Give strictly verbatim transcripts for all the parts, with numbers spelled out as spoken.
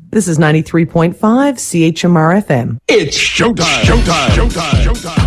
This is ninety-three point five C H M R F M. It's showtime. Showtime. Showtime. Showtime.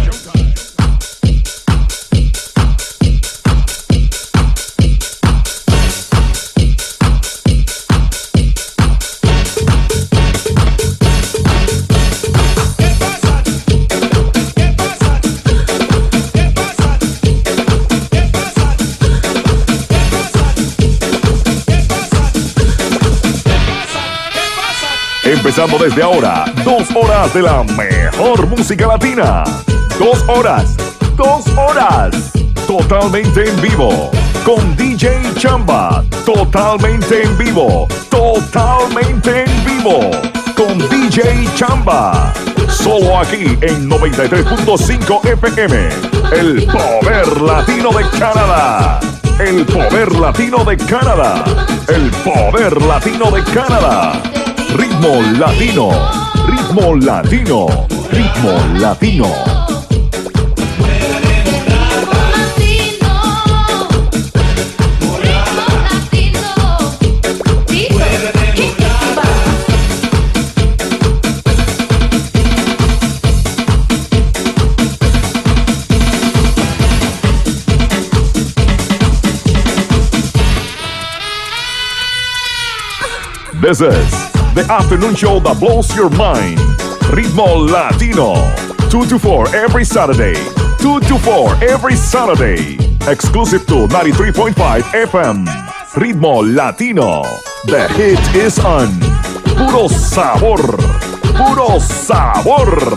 Empezando desde ahora, dos horas de la mejor música latina. Dos horas, dos horas, totalmente en vivo, con D J Chamba, totalmente en vivo, totalmente en vivo, con D J Chamba, solo aquí en noventa y tres punto cinco F M, el poder latino de Canadá. El poder latino de Canadá. El poder latino de Canadá. Ritmo latino, ritmo latino, ritmo latino. This is the afternoon show that blows your mind. Ritmo Latino. two to four every Saturday. two to four every Saturday. Exclusive to ninety-three point five F M. Ritmo Latino. The hit is on. Puro sabor. Puro sabor.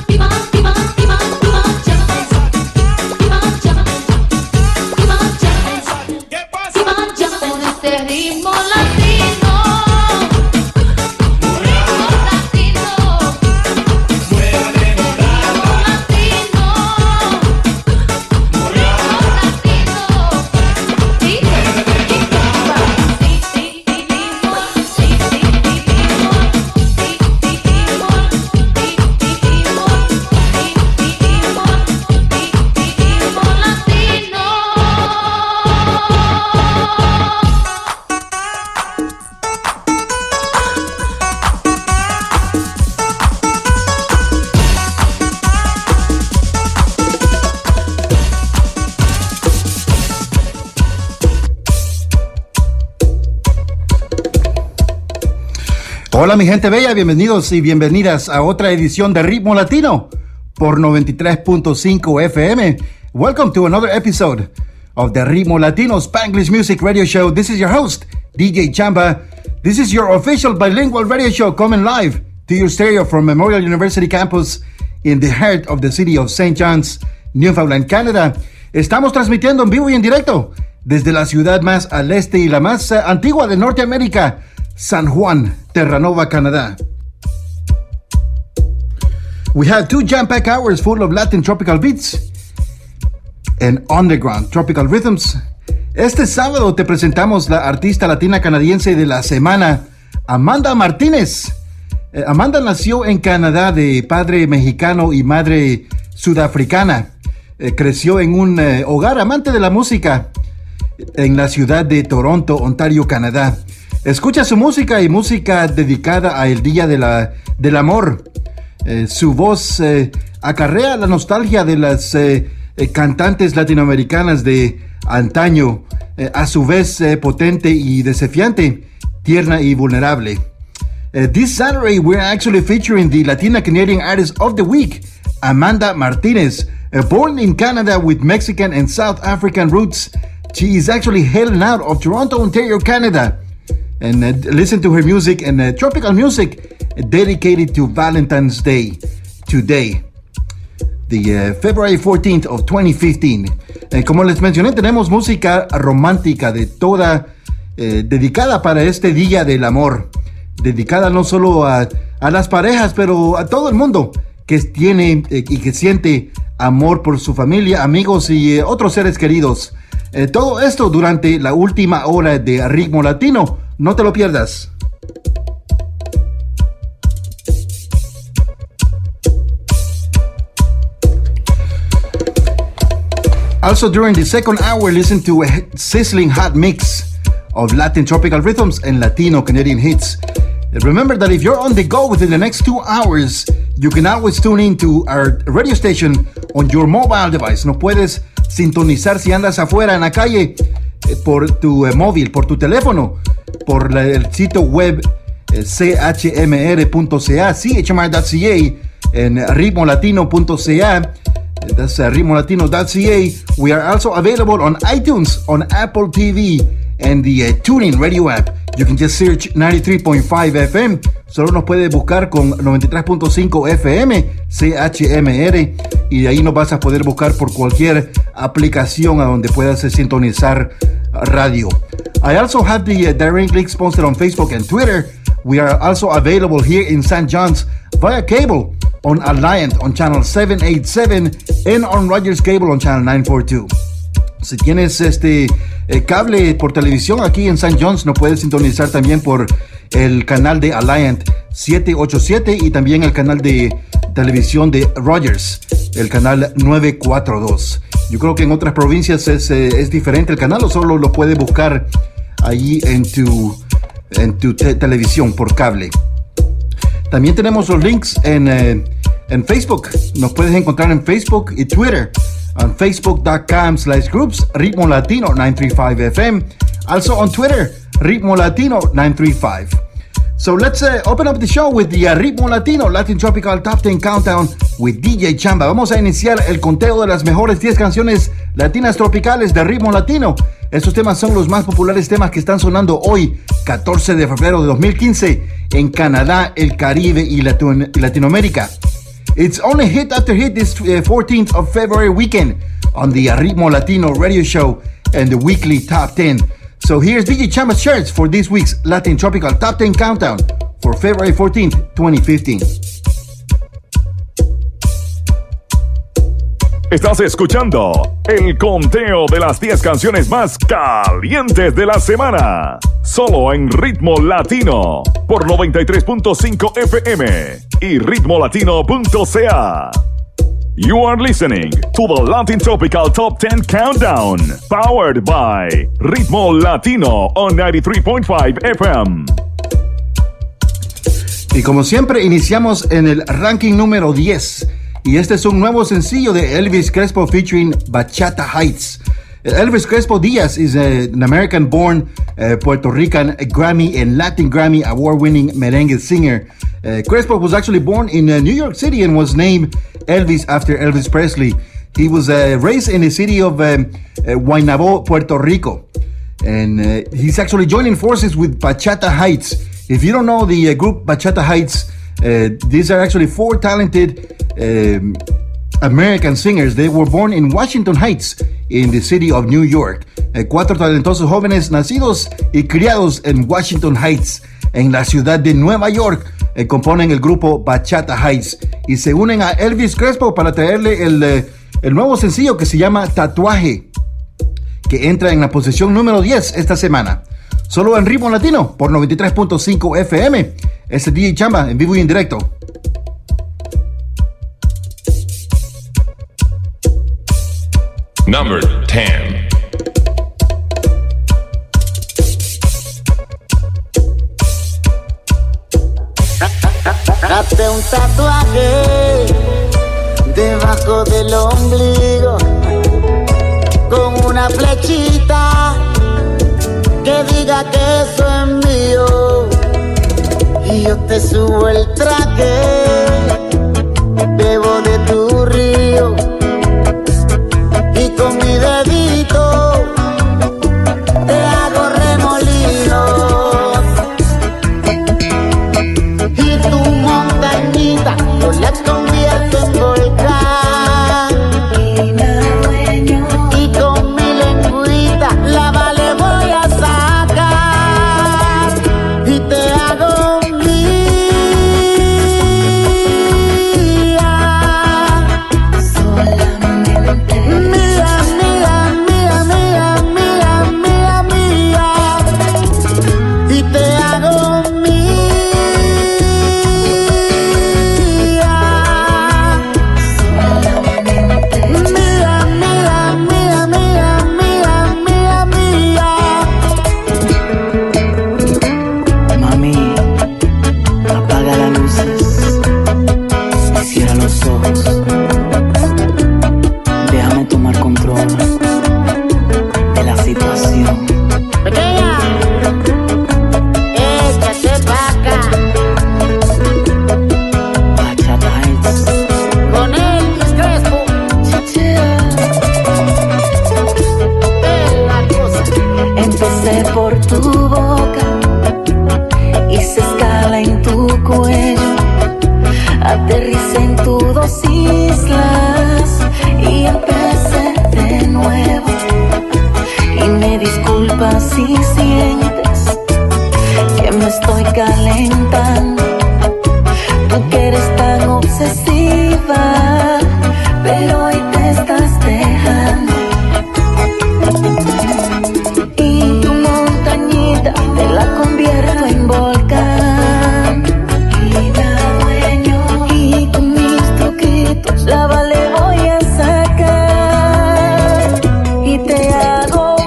Hola mi gente bella, bienvenidos y bienvenidas a otra edición de Ritmo Latino por noventa y tres punto cinco F M. Welcome to another episode of the Ritmo Latino Spanglish Music Radio Show. This is your host, D J Chamba. This is your official bilingual radio show coming live to your stereo from Memorial University campus in the heart of the city of Saint John's, Newfoundland, Canada. Estamos transmitiendo en vivo y en directo desde la ciudad más al este y la más uh, antigua de Norteamérica, San Juan, Terranova, Canadá. We have two jam-packed hours full of Latin tropical beats and underground tropical rhythms. Este sábado te presentamos la artista latina canadiense de la semana, Amanda Martínez. Eh, Amanda nació en Canadá de padre mexicano y madre sudafricana. Eh, creció en un eh, hogar amante de la música en la ciudad de Toronto, Ontario, Canadá. Escucha su música y música dedicada al Día de la, del Amor. Eh, su voz eh, acarrea la nostalgia de las eh, eh, cantantes latinoamericanas de antaño, eh, a su vez eh, potente y desafiante, tierna y vulnerable. Uh, this Saturday, we're actually featuring the Latina Canadian Artist of the Week, Amanda Martínez. Uh, born in Canada with Mexican and South African roots, she is actually hailing out of Toronto, Ontario, Canada. And uh, listen to her music and uh, tropical music dedicated to Valentine's Day today, the uh, February fourteenth of twenty fifteen. Uh, como les mencioné, tenemos música romántica de toda, eh, dedicada para este Día del Amor, dedicada no solo a, a las parejas, pero a todo el mundo que tiene eh, y que siente amor por su familia, amigos y eh, otros seres queridos. Eh, todo esto durante la última hora de Ritmo Latino. No te lo pierdas. Also during the second hour, listen to a sizzling hot mix of Latin tropical rhythms and Latino Canadian hits. Remember that if you're on the go within the next two hours, you can always tune in to our radio station on your mobile device. No puedes sintonizar si andas afuera en la calle eh, por tu eh, móvil, por tu teléfono, por la, el sitio web eh, c h m r punto c a, c h m r punto c a, en ritmo latino punto c a. That's uh, ritmo latino punto c a. We are also available on iTunes, on Apple T V, and the uh, TuneIn radio app. You can just search ninety-three point five F M. Solo nos puede buscar con noventa y tres punto cinco F M, C H M R, y de ahí nos vas a poder buscar por cualquier aplicación a donde puedas sintonizar radio. I also have the uh, direct links posted on Facebook and Twitter. We are also available here in Saint John's via cable on Alliant on channel seven eighty-seven and on Rogers Cable on channel nine forty-two. Si tienes este eh, cable por televisión aquí en Saint John's, nos puedes sintonizar también por el canal de Alliant siete ochenta y siete y también el canal de televisión de Rogers, el canal nueve cuarenta y dos. Yo creo que en otras provincias es, eh, es diferente el canal, o solo lo puedes buscar allí en tu, en tu te- televisión por cable. También tenemos los links en, eh, en Facebook. Nos puedes encontrar en Facebook y Twitter. On facebook.com slash groups, Ritmo Latino nine thirty-five F M. Also on Twitter, Ritmo Latino nine thirty-five. So let's uh, open up the show with the uh, Ritmo Latino Latin Tropical Top ten Countdown with D J Chamba. Vamos a iniciar el conteo de las mejores diez canciones latinas tropicales de ritmo latino. Estos temas son los más populares temas que están sonando hoy, catorce de febrero de dos mil quince, en Canadá, el Caribe y Latino- Latinoamérica. It's only hit after hit this uh, fourteenth of February weekend on the Ritmo Latino radio show and the weekly top ten. So here's D J Chamba's charts for this week's Latin Tropical Top ten Countdown for February fourteenth, twenty fifteen. Estás escuchando el conteo de las diez canciones más calientes de la semana. Solo en Ritmo Latino por noventa y tres punto cinco F M y ritmo latino punto c a. You are listening to the Latin Tropical Top ten Countdown, powered by Ritmo Latino on ninety-three point five F M. Y como siempre, iniciamos en el ranking número diez. Y este es un nuevo sencillo de Elvis Crespo featuring Bachata Heights. Elvis Crespo Diaz is a, an American-born uh, Puerto Rican Grammy and Latin Grammy award-winning merengue singer. Uh, Crespo was actually born in uh, New York City and was named Elvis after Elvis Presley. He was uh, raised in the city of um, uh, Guaynabo, Puerto Rico. And uh, he's actually joining forces with Bachata Heights. If you don't know the uh, group Bachata Heights, uh, these are actually four talented um, American singers. They were born in Washington Heights, in the city of New York. Eh, cuatro talentosos jóvenes nacidos y criados en Washington Heights, en la ciudad de Nueva York, eh, componen el grupo Bachata Heights y se unen a Elvis Crespo para traerle el, eh, el nuevo sencillo que se llama Tatuaje, que entra en la posición número diez esta semana. Solo en Ritmo Latino por noventa y tres punto cinco F M. Este es D J Chamba en vivo y en directo. Number ten. Hazte un tatuaje debajo del ombligo con una flechita que diga que eso es mío y yo te subo el traje, bebo de tu río y con mi dedito te hago remolinos y tu montañita yo la convierto en volcán y con mi lengüita la vale voy a sacar y te hago mía. dos islas y empecé de nuevo. Y me disculpas si sientes que me estoy calentando. Tú que eres tan obsesiva, pero hoy te estás dejando. Y tu montañita te la convierto en volcán. Y la dueño, y con mis truquitos la vale voy a sacar. Y te hago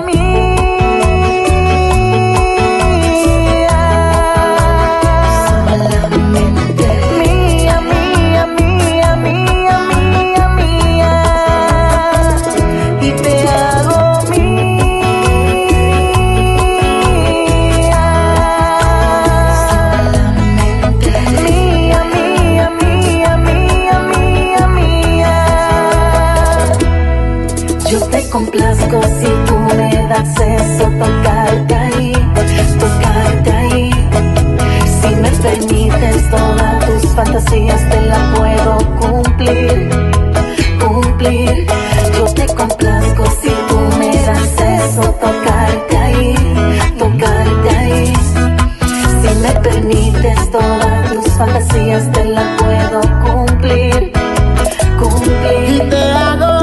complazco si tú me das eso, tocarte ahí, tocarte ahí. Si me permites todas tus fantasías te las puedo cumplir, cumplir. Yo te complazco si tú me das eso, tocarte ahí, tocarte ahí. Si me permites todas tus fantasías te las puedo cumplir, cumplir. Y te hago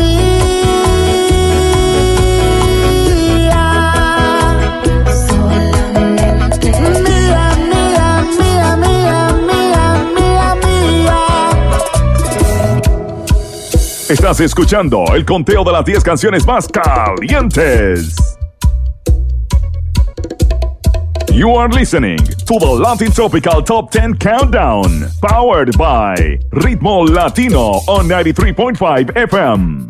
Estás escuchando el conteo de las diez canciones más calientes. You are listening to the Latin Tropical Top ten Countdown, powered by Ritmo Latino on ninety-three point five F M.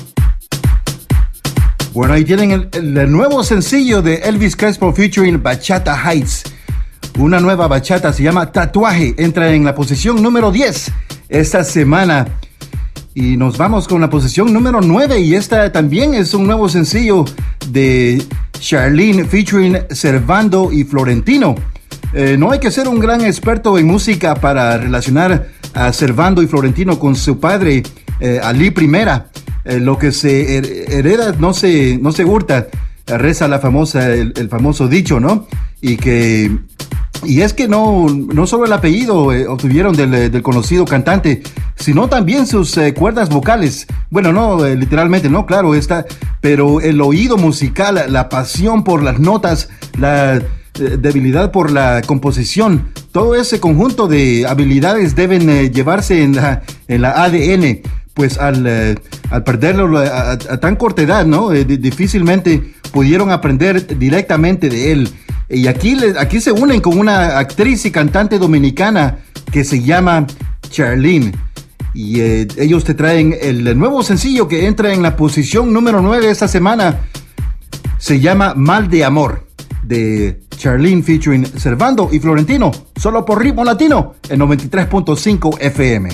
Bueno, ahí tienen el, el nuevo sencillo de Elvis Crespo featuring Bachata Heights. Una nueva bachata, se llama Tatuaje, entra en la posición número diez esta semana. Y nos vamos con la posición número nueve, y esta también es un nuevo sencillo de Charlene featuring Servando y Florentino. Eh, no hay que ser un gran experto en música para relacionar a Servando y Florentino con su padre, eh, Ali Primera. Eh, lo que se hereda no se, no se hurta, reza la famosa, el, el famoso dicho, ¿no? Y que... Y es que no, no solo el apellido eh, obtuvieron del, del conocido cantante, sino también sus eh, cuerdas vocales. Bueno, no, eh, literalmente, no, claro, está, pero el oído musical, la pasión por las notas, la eh, debilidad por la composición, todo ese conjunto de habilidades deben eh, llevarse en la, en la A D N. Pues al, eh, al perderlo a, a, a tan corta edad, ¿no? Eh, difícilmente pudieron aprender directamente de él. Y aquí, aquí se unen con una actriz y cantante dominicana que se llama Charlene. Y eh, ellos te traen el nuevo sencillo que entra en la posición número nueve esta semana. Se llama Mal de Amor, de Charlene featuring Servando y Florentino. Solo por Ritmo Latino en noventa y tres punto cinco F M.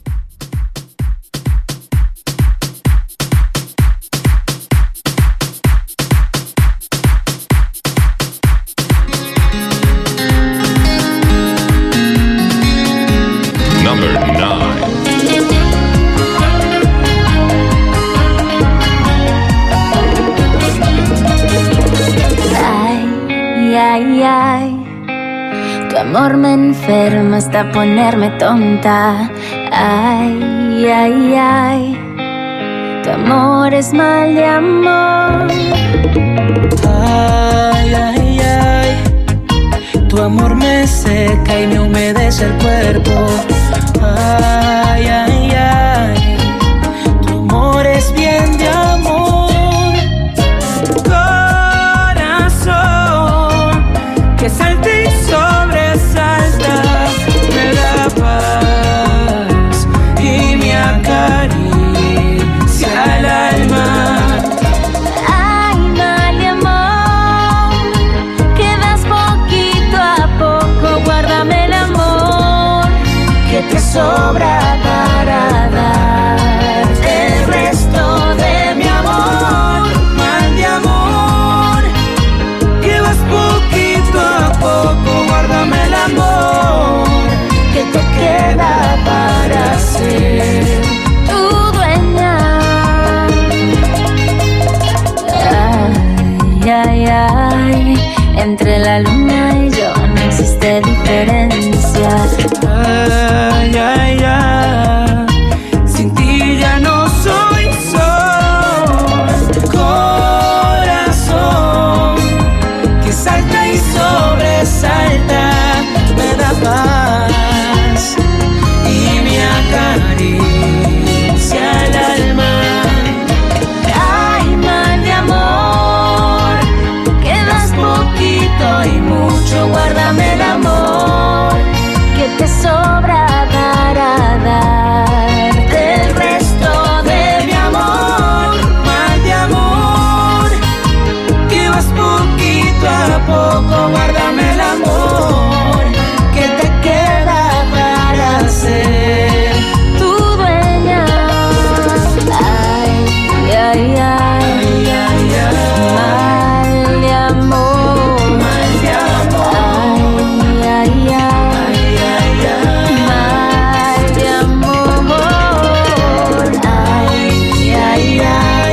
Ay, ay, tu amor me enferma hasta ponerme tonta. Ay, ay, ay, tu amor es mal de amor. Ay, ay, ay, tu amor me seca y me humedece el cuerpo. Ay, ay, ay, tu amor es bien de amor. Que salta y sobresalta, me da paz y me acaricia el alma. Ay, mal de amor, que das poquito a poco, guárdame el amor que te sobra para dar el resto de mi amor. Mal de amor, que vas poquito a poco, guárdame el amor que te queda para siempre. Ay, ay, ay. Sin ti ya no soy sol. Corazón que salta y sobresalta, me da paz y me acaricia el alma. Ay, mal de amor, quedas poquito y mucho, guárdame el amor que te sobra para darte el resto de mi amor. Mal de amor, que vas poquito a poco, guárdame el amor que te queda para ser Tu dueña. Ay, ay, ay, ay, ay, ay. mal de amor, Mal de amor, ay, ay, ay, ay, ay, ay. mal de amor, ay, ay, ay,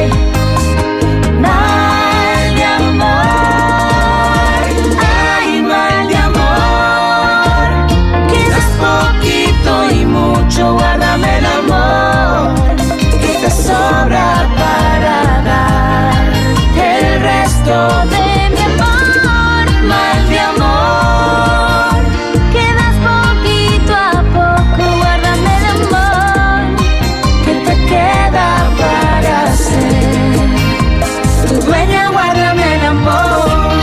mal de amor, Ay, mal de amor, quedas poquito y mucho, guárdame el amor que te sobra para dar el resto de de mi amor, mal de amor. quedas poquito a poco, guárdame el amor Que te queda para ser tu dueña, guárdame el amor.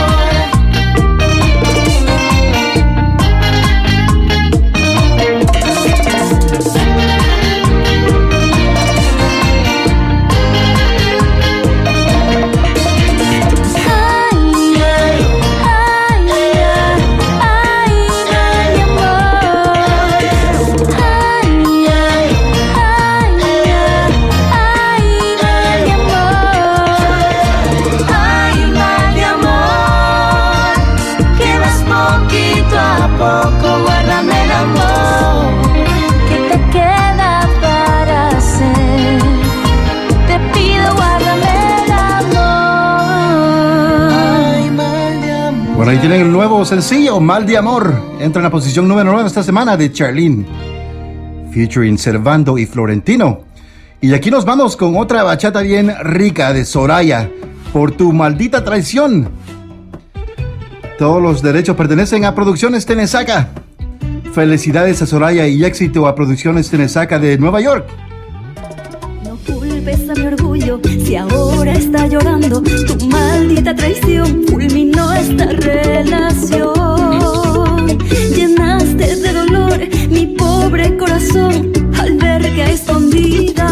Ay, ay, ay, ay, mal de amor. Ay, ay, ay, ay, mal de amor. Ay, mal de amor, quedas poquito a poco, guárdame el amor ¿Qué te queda para hacer? Te pido, guárdame el amor. Ay, mal de amor. Bueno, ahí tienen el nuevo sencillo, Mal de Amor. Entra en la posición número nueve esta semana de Charlene, featuring Servando y Florentino. Y aquí nos vamos con otra bachata bien rica de Soraya, Por tu maldita traición. Todos los derechos pertenecen a Producciones Tenesaca. Felicidades a Soraya y éxito a Producciones Tenesaca de Nueva York. No culpes a mi orgullo si ahora está llorando. Tu maldita traición fulminó esta relación. Llenaste de dolor mi pobre corazón al ver que a escondidas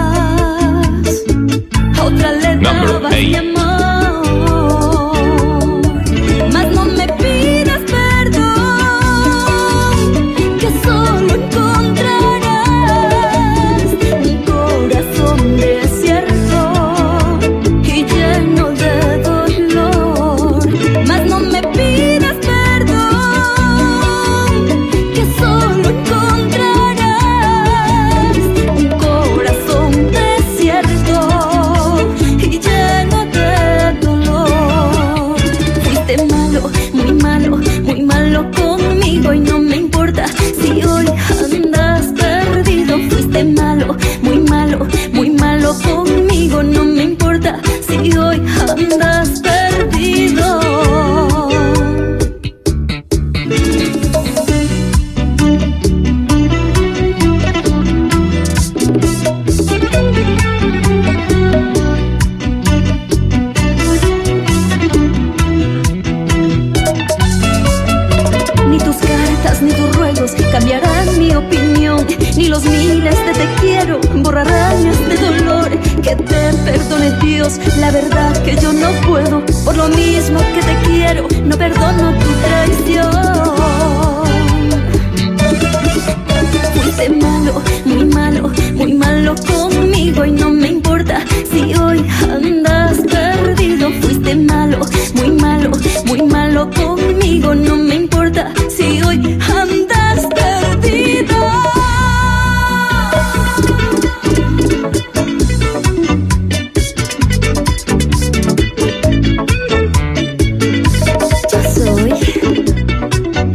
a otra le dabas mi amor. Mas no me pidas perdón, que solo encontrarás un corazón desierto y lleno de dolor. Mas no me pidas perdón, que solo encontrarás un corazón desierto y lleno de dolor. Fuiste malo, muy malo, muy malo conmigo y no me importa si hoy andas perdido. Fuiste malo, muy malo, muy malo conmigo, no me importa si hoy andas perdido. Ni tus cartas ni tus ruegos cambiarán mi opinión, ni los miles de te quiero borrarán este dolor. Que te perdone Dios, la verdad que yo no puedo. Por lo mismo que te quiero, no perdono tu traición. Fuiste malo, muy malo, muy malo conmigo y no me importa si hoy andas perdido. Fuiste malo, muy malo, muy malo conmigo, no me importa si hoy andas perdido. Yo soy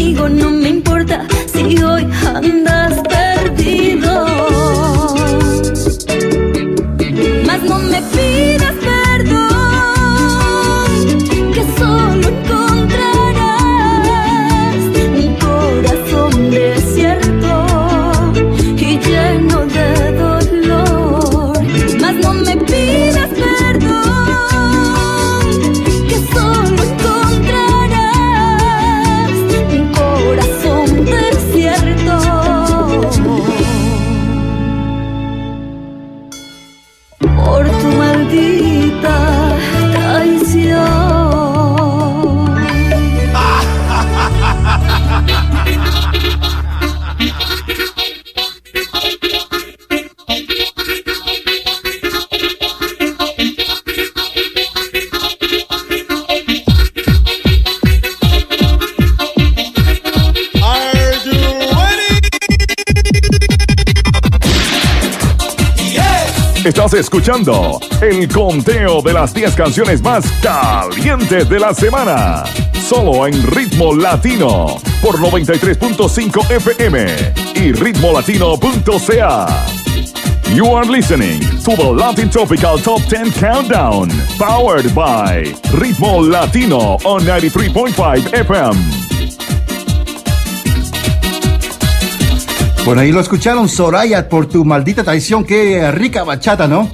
conmigo, no me importa si hoy andas perdido. Mas no me pidas perdón, que solo encontrarás un corazón desierto y lleno de dolor. Mas no me pidas perdón, que solo encontrarás un corazón desierto. Por tu maldita traición. Estás escuchando el conteo de las diez canciones más calientes de la semana. Solo en Ritmo Latino por noventa y tres punto cinco F M y ritmo latino punto c a. You are listening to the Latin Tropical Top ten Countdown, powered by Ritmo Latino on ninety-three point five F M. Bueno, ahí lo escucharon, Soraya, por tu maldita traición. Qué rica bachata, ¿no?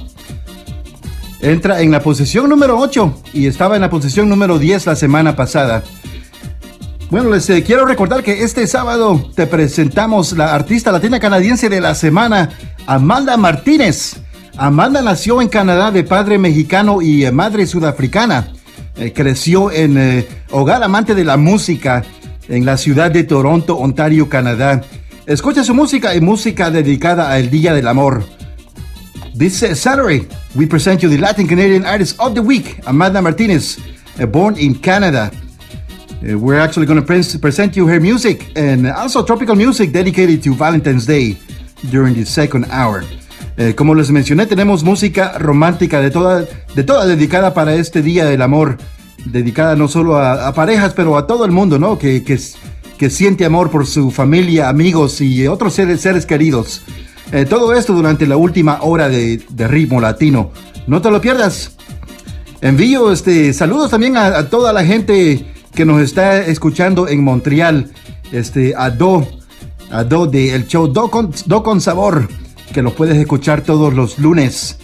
Entra en la posición número ocho y estaba en la posición número diez la semana pasada. Bueno, les eh, quiero recordar que este sábado te presentamos la artista latina canadiense de la semana, Amanda Martínez. Amanda nació en Canadá de padre mexicano y eh, madre sudafricana. Eh, creció en eh, hogar amante de la música en la ciudad de Toronto, Ontario, Canadá. Escucha su música y música dedicada al Día del Amor. This uh, Saturday, we present you the Latin Canadian Artist of the Week, Amanda Martínez, uh, born in Canada. Uh, we're actually going to pre- present you her music and also tropical music dedicated to Valentine's Day during the second hour. Uh, como les mencioné, tenemos música romántica de toda, de toda dedicada para este Día del Amor, dedicada no solo a, a parejas, pero a todo el mundo, ¿no? Que, que que siente amor por su familia, amigos y otros seres, seres queridos. Eh, todo esto durante la última hora de, de Ritmo Latino. No te lo pierdas. Envío este, saludos también a, a toda la gente que nos está escuchando en Montreal. Este, a Do, a Do de el show Do con, Do con Sabor, que lo puedes escuchar todos los lunes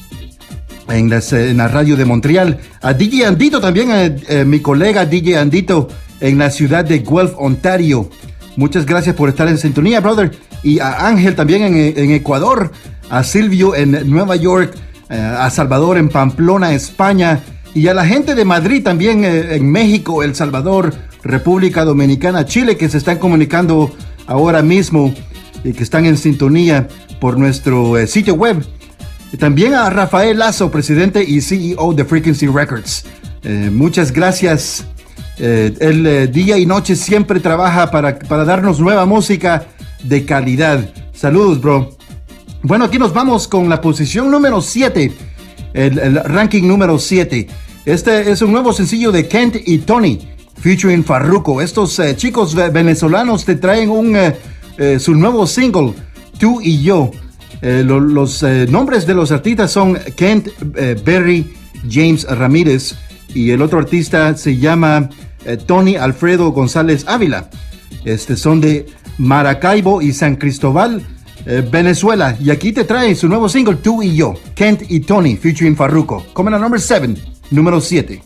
en, las, en la radio de Montreal. A D J Andito también, a, a mi colega D J Andito en la ciudad de Guelph, Ontario. Muchas gracias por estar en sintonía, brother. Y a Ángel también en, en Ecuador, a Silvio en Nueva York, eh, a Salvador en Pamplona, España, y a la gente de Madrid también, eh, en México, El Salvador, República Dominicana, Chile, que se están comunicando ahora mismo y que están en sintonía por nuestro eh, sitio web. Y también a Rafael Lazo, presidente y C E O de Frequency Records. Eh, muchas gracias. Eh, él eh, día y noche siempre trabaja para, para darnos nueva música de calidad. Saludos, bro. Bueno, aquí nos vamos con la posición número siete, el, el ranking número siete. Este es un nuevo sencillo de Kent y Tony, featuring Farruko. Estos eh, chicos venezolanos te traen un, eh, eh, su nuevo single, Tú y Yo. Eh, lo, los eh, nombres de los artistas son Kent eh, Berry, James Ramírez, y el otro artista se llama eh, Tony Alfredo González Ávila. Este, son de Maracaibo y San Cristóbal, eh, Venezuela. Y aquí te trae su nuevo single, Tú y Yo, Kent y Tony, featuring Farruko. Coming a number seven, número siete.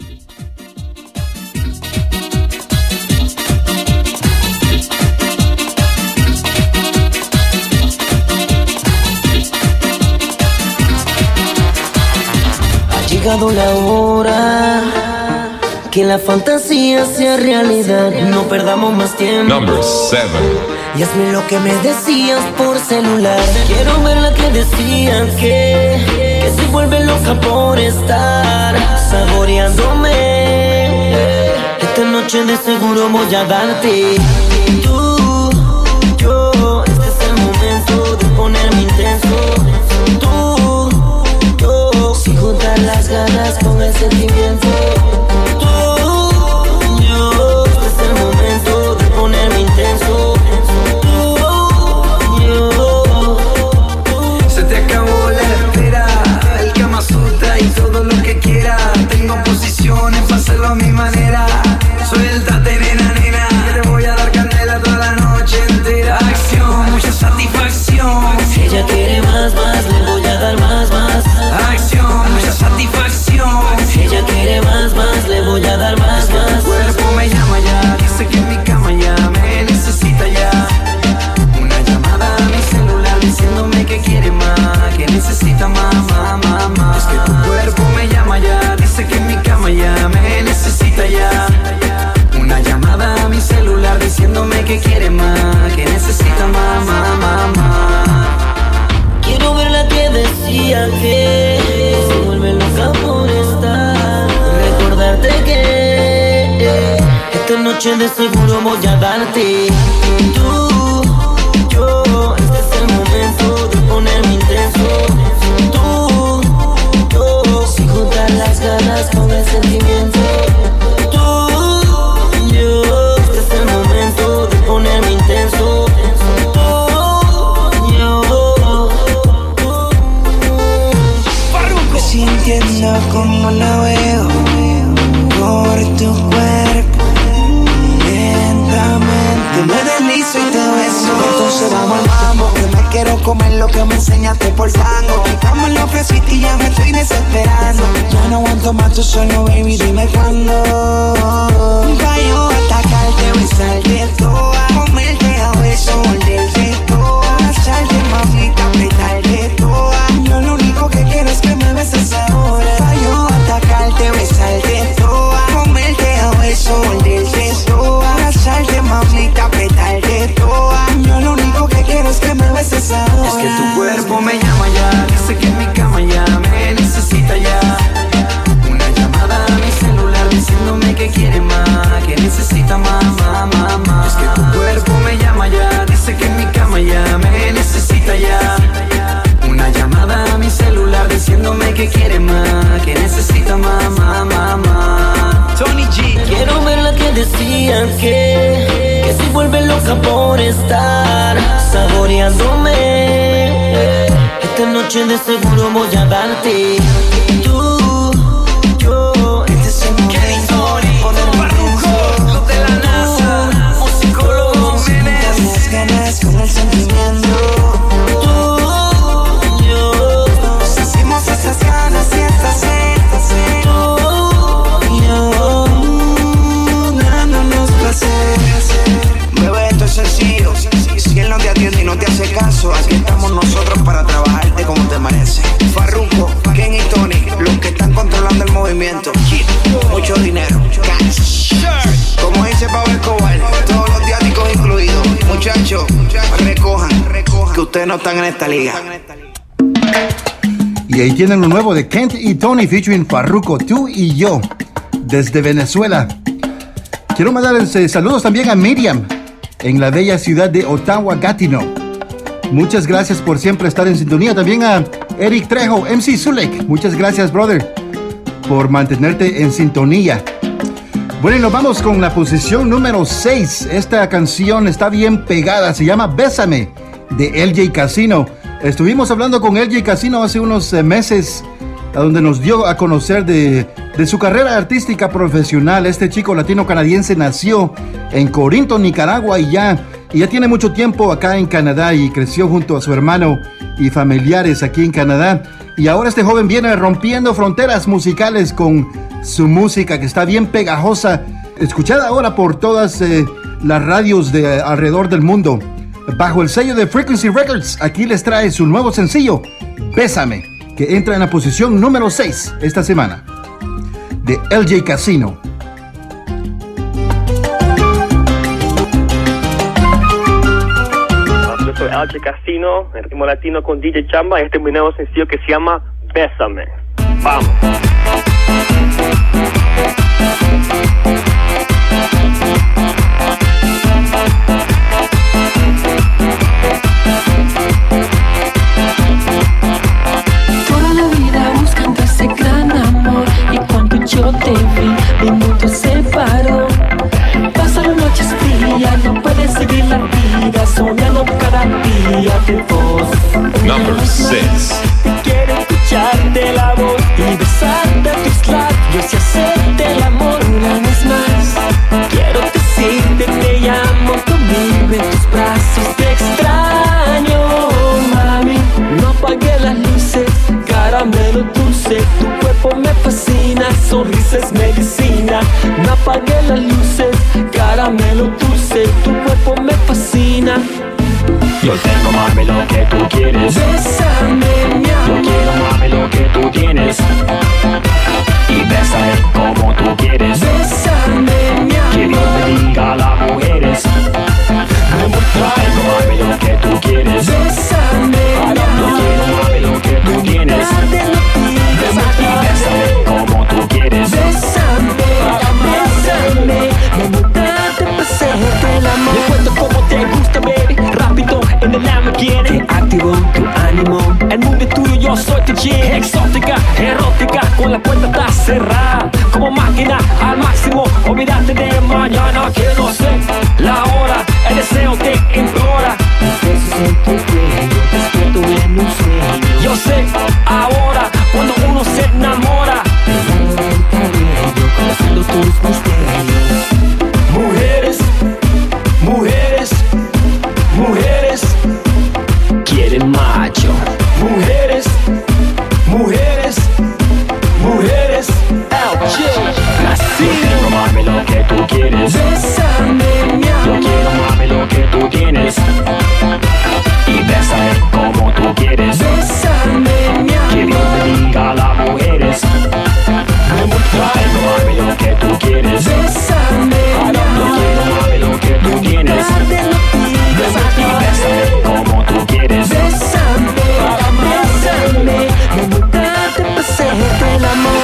Ha llegado la hora que la fantasía sea realidad. No perdamos más tiempo. Number seven. Y hazme lo que me decías por celular. Quiero ver la que decías que, que se vuelve loca por estar saboreándome. Esta noche de seguro voy a darte. Tú, yo, este es el momento de ponerme intenso. Tú, yo, sin juntar las ganas con el sentimiento. Tú, yo, este es el momento de diciéndome que quiere más, que necesita más, más, más, más. Quiero ver la que decía que se vuelve loca por estar. Recordarte que esta noche de seguro voy a darte. Tú, yo, este es el momento de ponerme intenso. Tú, yo, sin juntar las ganas con el sentimiento. Ponerme intenso. Sintiendo como navego por tu cuerpo, lentamente me deslizo y te beso. Entonces vamos al mambo, que me quiero comer lo que me enseñaste por tango. Quitamos lo ofreciste y ya me estoy desesperando. Ya no aguanto más tú solo, baby, dime cuándo. Pa' yo atacarte, besarte toda, comerte a beso, morderte toda, abrazarte, mamita, apretarte toda. Yo lo único que quiero es que me beses ahora. Pa' yo atacarte, besarte toda, comerte a beso, morderte toda, abrazarte, mamita, apretarte toda. Yo lo único que quiero es que me beses ahora. Es que tu cuerpo me llama ya, dice que en mi cama ya me necesita ya. Una llamada a mi celular diciéndome que quiere más, que necesita más, más, más, más. Es que tu cuerpo me llama ya, dice que en mi cama ya me necesita ya. Una llamada a mi celular diciéndome que quiere más, que necesita más, más, más, más. Tony G. Quiero ver la que decían que, que se vuelve loca por estar saboreándome. Esta noche de seguro voy a darte. Tú, yo, este es el momento de ponerme intenso. Los de la NASA, musicólogo Jiménez. Las ganas con el sentimiento. Tú, yo, nos hacemos esas ganas y esta sed. tú, yo, dándonos placer. Bebé, esto es sencillo. Si él no te atiende y no te hace caso, aquí estamos nosotros para trabajarte como te merece. Farruko, Ken y Tony, los que están controlando el movimiento. Mucho dinero, cash. Como dice Pablo Escobar, todos los diáticos incluidos. Muchachos, recojan, que ustedes no están en esta liga. Y ahí tienen lo nuevo de Kent y Tony featuring Farruko, Tú y Yo, desde Venezuela. Quiero mandarles eh, saludos también a Miriam, en la bella ciudad de Ottawa, Gatineau. Muchas gracias por siempre estar en sintonía. También a Eric Trejo, M C Zulek. Muchas gracias, brother, por mantenerte en sintonía. Bueno, y nos vamos con la posición número seis. Esta canción está bien pegada. Se llama Bésame, de L J Casino. Estuvimos hablando con L J Casino hace unos eh, meses, a donde nos dio a conocer de, de su carrera artística profesional. Este chico latino-canadiense nació en Corinto, Nicaragua, y ya, y ya tiene mucho tiempo acá en Canadá, y creció junto a su hermano y familiares aquí en Canadá. Y ahora este joven viene rompiendo fronteras musicales con su música, que está bien pegajosa, escuchada ahora por todas eh, las radios de eh, alrededor del mundo. Bajo el sello de Frequency Records, aquí les trae su nuevo sencillo, Bésame, que entra en la posición número seis esta semana, de L J Casino. Yo soy L J Casino, el ritmo latino con D J Chamba. Este es mi nuevo sencillo que se llama Bésame. Vamos. Yo te vi, mi mundo se paró. Pasan noches frías, no puedes seguir la vida, soñando cada día tu voz. Number six. Te quiero escucharte la voz y besarte tus labios y hacerte el amor una vez más. Quiero decirte te llamo conmigo en tus brazos, te extraño, mami. No apagué las luces, caramelo dulce, tu cuerpo me fascina, sonrisa es medicina. No apagué las luces, caramelo dulce, tu cuerpo me fascina. Yo tengo, mami, lo que tú quieres. Bésame, mi amor. Yo quiero, mami, lo que tú tienes. Y bésame como tú quieres. Bésame, mi amor. Que Dios bendiga a las mujeres. la puerta está cerrada. Como máquina al máximo, olvídate de mañana que no sé la hora, el deseo te implora. Besos en tu cuello, despierto en un sueño. Yo sé ahora cuando uno se enamora. Debajo del cabello, conociendo tus misterios. Mujeres, mujeres, mujeres quieren macho. Mujeres, mujeres, mujeres, L G. Nací. Yo quiero, mami, lo que tú quieres. Bésame, mi amor. Yo quiero, mami, lo que tú tienes. Y bésame como tú quieres. Bésame, mi amor. Que Dios bendiga a las mujeres. Yo tengo, mami, lo que tú quieres. Bésame, mi amor. Yo quiero, mami, lo que tú tienes. Y bésame como tú quieres. Bésame, bésame. Te pasé el amor.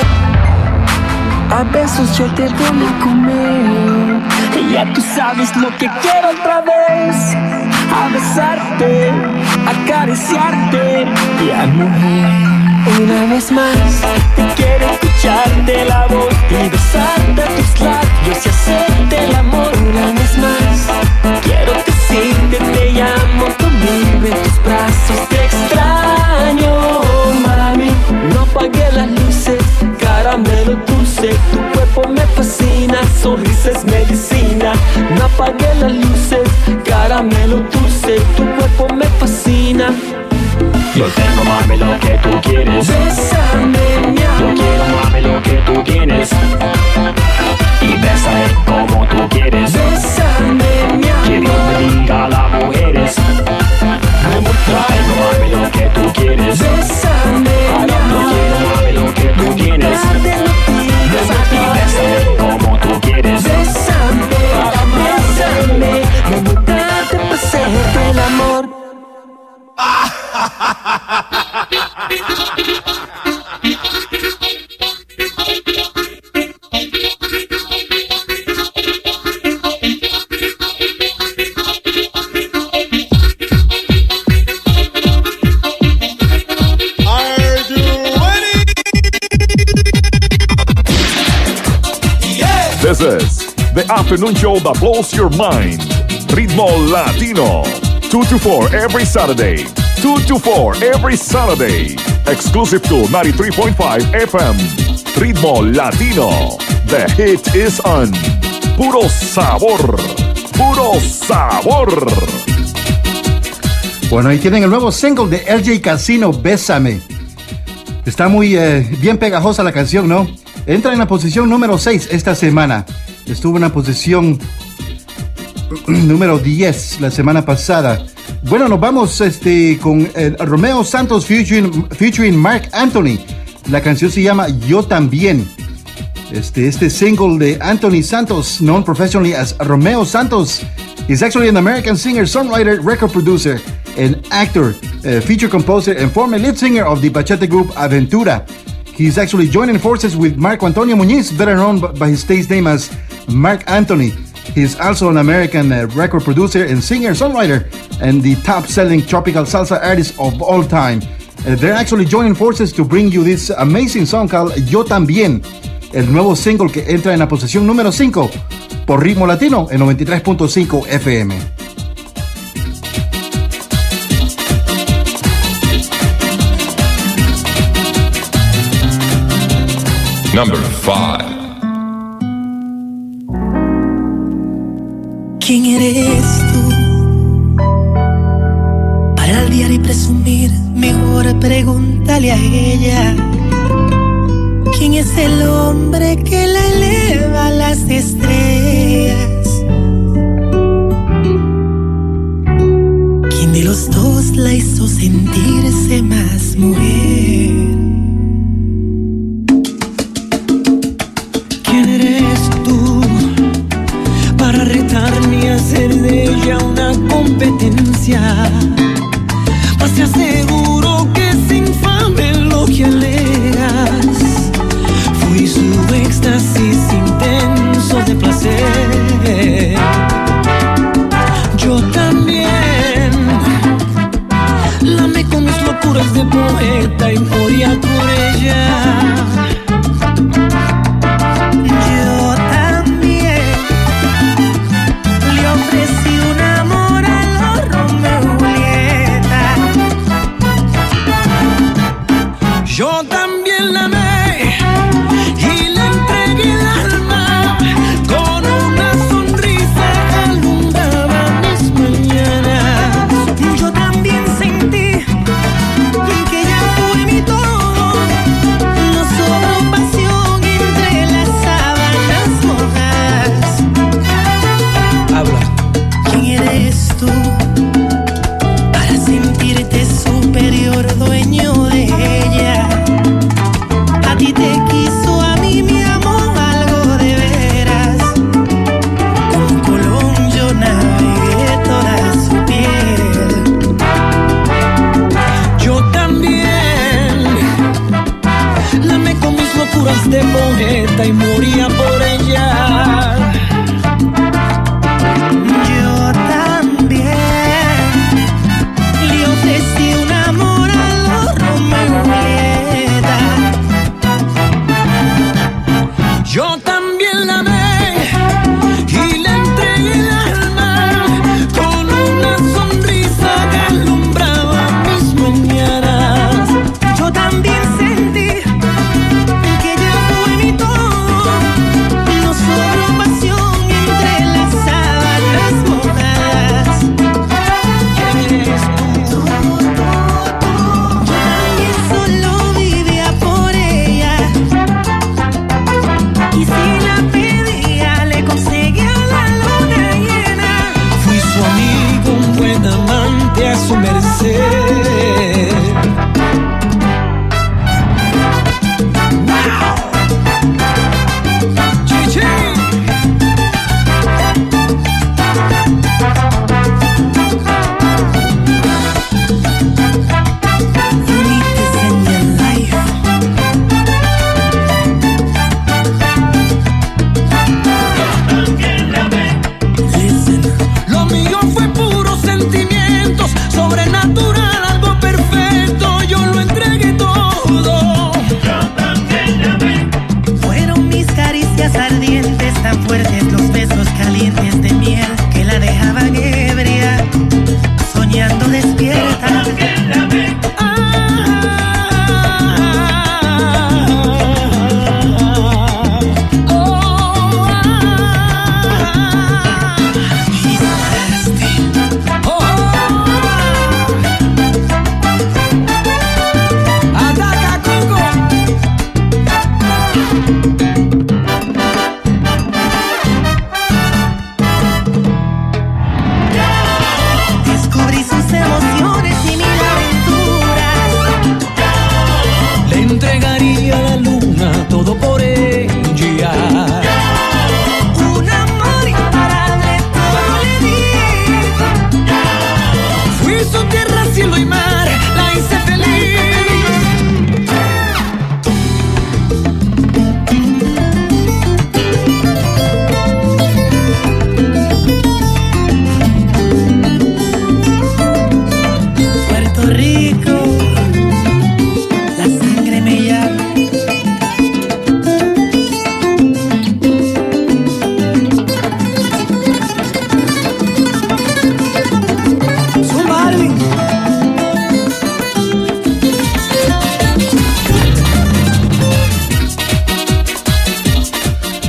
A besos yo te voy a comer. Y ya tú sabes lo que quiero otra vez. A besarte, acariciarte. Ya mujer, una vez más te quiero escucharte la voz y besarte tus labios y hacerte el amor. Una vez más quiero decirte te llamo conmigo en tus brazos. Te extraño, mami. No apagué las luces, caramelo dulce. Tu cuerpo me fascina, sonrisa es medicina. No apagué las luces, caramelo dulce. Tu cuerpo me fascina. Yo tengo, mami, lo que tú quieres. Bésame, mi amor. Yo quiero, mami, lo que tú tienes. Y bésame como tú quieres. Bésame, mi amor. Que Dios bendiga a las mujeres. Yo tengo, mami, lo que tú quieres. Bésame, mi amor. Yo quiero, mami, lo que tú tienes. Y bésame como tú quieres. Bésame, bésame. Me gustaste para hacerte el amor. This is the afternoon show that blows your mind. Ritmo Latino. two to four every Saturday. two to four every Saturday. Exclusive to ninety-three point five F M. Ritmo Latino. The hit is on. Puro sabor. Puro sabor. Bueno, ahí tienen el nuevo single de L J Casino, Bésame. Está muy eh, bien pegajosa la canción, ¿no? Entra en la posición número seis esta semana. Estuvo en la posición número diez la semana pasada. Bueno, nos vamos este, con eh, Romeo Santos featuring, featuring Marc Anthony. La canción se llama Yo También. Este, este single de Anthony Santos, known professionally as Romeo Santos, is actually an American singer, songwriter, record producer, and actor, uh, feature composer, and former lead singer of the bachata group Aventura. He's actually joining forces with Marco Antonio Muñiz, better known by his stage name as Marc Anthony. He's also an American uh, record producer and singer-songwriter and the top-selling tropical salsa artist of all time. Uh, they're actually joining forces to bring you this amazing song called Yo También, el nuevo single que entra en la posición número cinco por Ritmo Latino en noventa y tres punto cinco F M. Number five. ¿Quién eres tú? Para aldear y presumir, mejor pregúntale a ella. ¿Quién es el hombre que la eleva a las estrellas? ¿Quién de los dos la hizo sentirse más mujer? ¿Quién eres tú para retarme y hacer de ella una competencia? Mas te aseguro que es infame lo que alegas. Fui su éxtasis intenso de placer. Yo también la amé con mis locuras de poeta y moría por ella.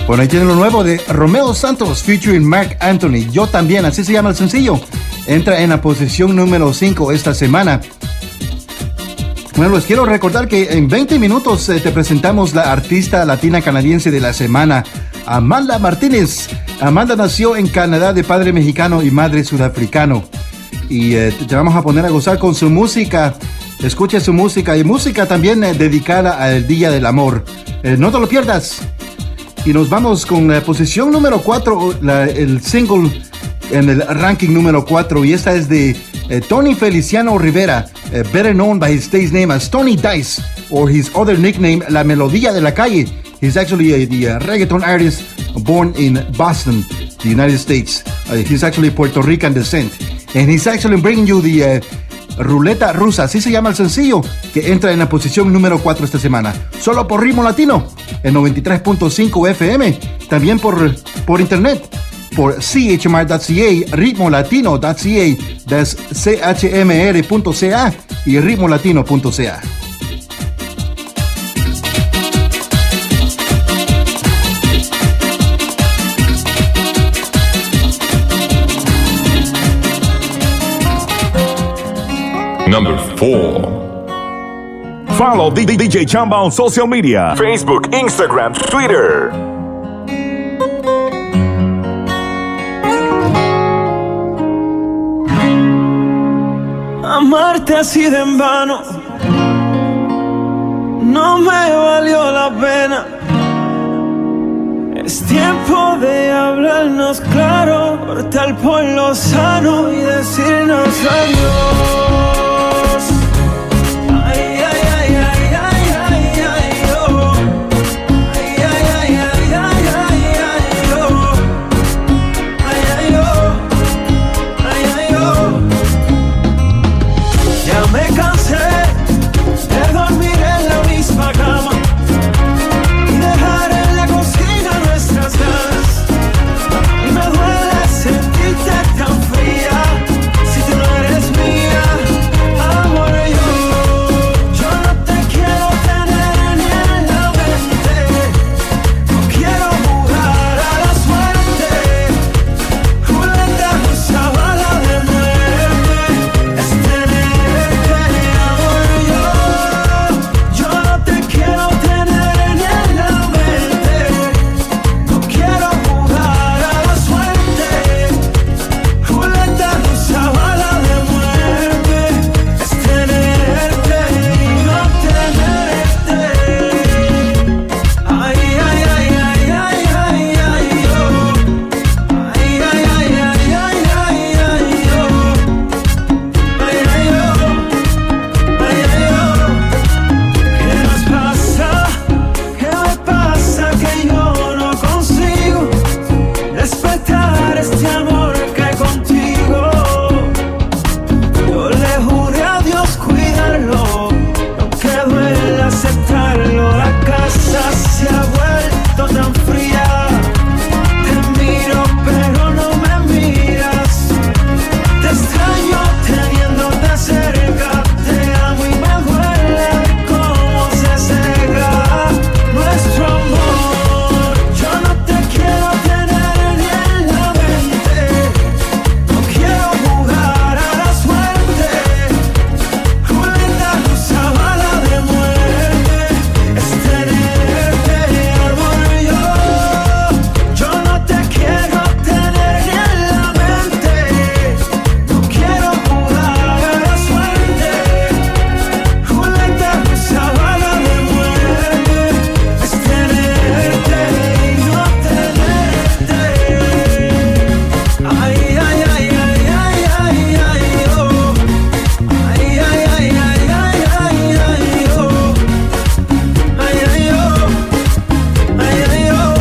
Bueno, ahí tienen lo nuevo de Romeo Santos featuring Marc Anthony. Yo también, así se llama el sencillo. Entra en la posición número cinco esta semana. Bueno, les quiero recordar que en veinte minutos eh, te presentamos la artista latina canadiense de la semana, Amanda Martínez. Amanda nació en Canadá de padre mexicano y madre sudafricano. Y eh, te vamos a poner a gozar con su música. Escucha su música y música también eh, dedicada al Día del Amor. Eh, no te lo pierdas. Y nos vamos con la posición número cuatro, la, el single en el ranking número cuatro. Y esta es de eh, Tony Feliciano Rivera, eh, better known by his stage name as Tony Dice, or his other nickname, La Melodía de la Calle. He's actually a, the, uh, reggaeton artist born in Boston, the United States. Uh, he's actually Puerto Rican descent. And he's actually bringing you the uh, Ruleta Rusa, así se llama el sencillo, que entra en la posición número cuatro esta semana. Solo por Ritmo Latino, en noventa y tres punto cinco F M. También por, por internet, por C H M R punto C A, ritmo latino punto C A, that's C H M R punto C A y ritmo latino punto C A. Number four. Follow D J Chamba on social media. Facebook, Instagram, Twitter. Amarte así de en vano no me valió la pena. Es tiempo de hablarnos claro, cortar por lo sano y decirnos adiós. Ay, ay, ay, ay, ay, ay, ay, oh. Ay, ay, ay, ay, ay, ay, ay, oh. Ay, ay, oh. Ay, ay, oh. Ya me cansé de dormir en la misma cama y dejar en la cocina nuestras ganas. Y me duele sentirte tan fría si tú no eres mía. Amor, yo, yo no te quiero tener ni en la mente. No quiero jugar a la suerte. Ruleta rusa, bala de muerte. Es tenerte, amor, yo, yo no te quiero tener ni en la mente. No quiero jugar a la suerte. Ruleta rusa, bala de muerte. Es tenerte y no tenerte. Ay, ay, ay, ay, ay, ay, ay, oh. Ay, ay, ay, ay, ay, ay, ay, oh. Ay, ay, oh. Ay, ay, oh. ¿Qué nos pasa? ¿Qué me pasa? Que yo no consigo respetar este amor que hay contigo. Yo le juré a Dios cuidarlo, aunque duele aceptarlo. La casa se ha vuelto tan fría. Te miro pero no me miras. Te extraño teniéndote cerca. Te amo y me duele cómo se seca nuestro amor. Yo no te quiero tener ni en la mente. No quiero jugar a la suerte. Ruleta rusa, bala de muerte. Es tenerte, amor, yo, yo no te quiero tener ni en la mente. No quiero jugar a la suerte. Ruleta rusa, bala de muerte. Es tenerte y no tenerte. Ay, ay, ay, ay, ay, ay, ay, oh. Ay, ay, ay, ay, ay, ay, ay, oh. Ay, ay, oh. Ay, ay, oh.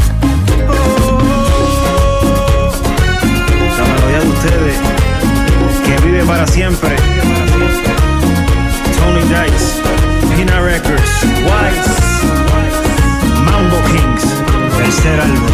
La melodía de ustedes, que vive para siempre. Tony Dice, Pina Records, Wise, Mambo Kings, tercer álbum.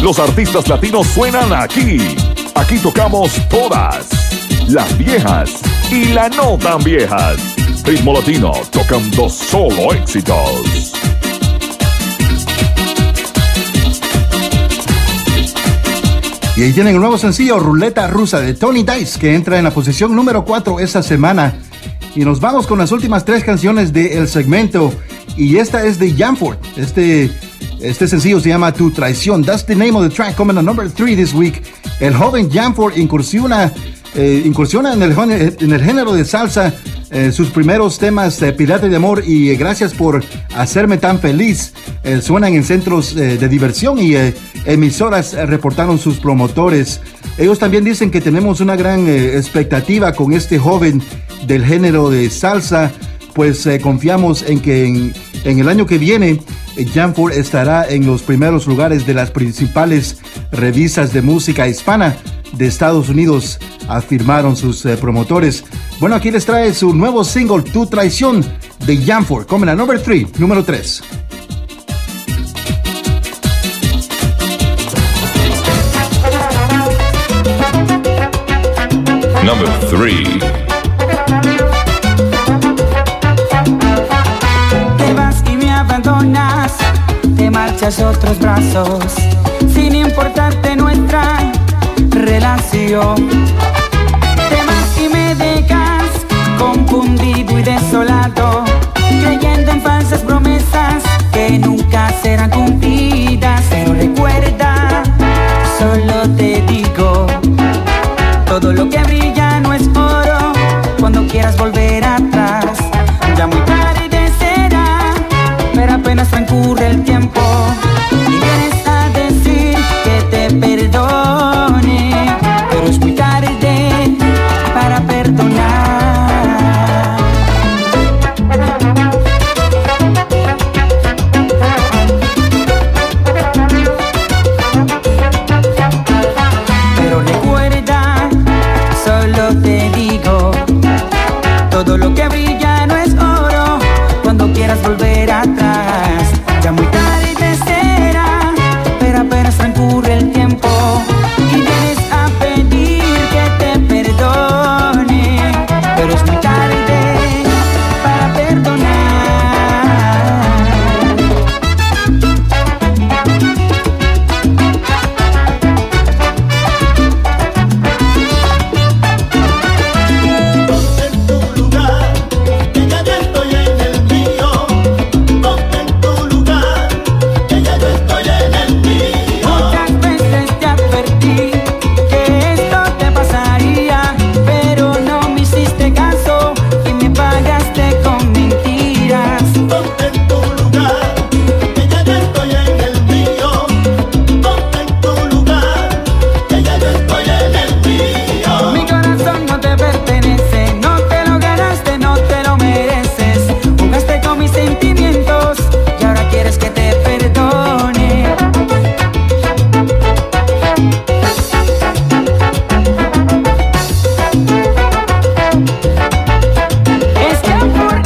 Los artistas latinos suenan aquí. Aquí tocamos todas, las viejas y las no tan viejas. Ritmo Latino, tocando solo éxitos. Y ahí tienen el nuevo sencillo Ruleta Rusa de Tony Dice, que entra en la posición número cuatro esta semana. Y nos vamos con las últimas tres canciones del segmento. Y esta es de Jamford. Este, este sencillo se llama Tu Traición. That's the name of the track, coming at number three this week. El joven Jamford incursiona, eh, incursiona en, el, en el género de salsa. Eh, sus primeros temas, eh, Pirata de Amor y eh, Gracias por Hacerme Tan Feliz, eh, suenan en centros eh, de diversión y eh, emisoras eh, reportaron sus promotores. Ellos también dicen que tenemos una gran eh, expectativa con este joven del género de salsa, pues eh, confiamos en que en, en el año que viene eh, Jamford estará en los primeros lugares de las principales revistas de música hispana de Estados Unidos, afirmaron sus eh, promotores. Bueno, aquí les trae su nuevo single, Tu Traición, de Jamford. Comen a number three, número tres. Number three. Te vas y me abandonas, te marchas a otros brazos, sin importarte nuestra relación. Te vas y me dejas confundido y desolado, creyendo en falsas promesas que nunca serán cumplidas. Pero recuerda, solo te digo, todo lo que brilla no es oro. Cuando quieras volver atrás, ya muy tarde será, pero apenas transcurre el tiempo y vienes a decir que te perdone, pero es muy tarde para perdonar. Pero recuerda, solo te digo, todo lo que brilla no es oro. Cuando quieras volver atrás, ya muy tarde será, pero apenas transcurre el tiempo y vienes a pedir que te perdone, pero es muy tarde para perdonar. Muchas veces te advertí que esto te pasaría, pero no me hiciste caso y me pagaste con mentiras. Ponte en tu lugar, que ya yo estoy en el mío. Ponte en tu lugar, que ya yo estoy en el mío. Mi corazón no te pertenece, no te lo ganaste, no te lo mereces. Jugaste con mis sentimientos y ahora quieres que te perdone. Es que amor,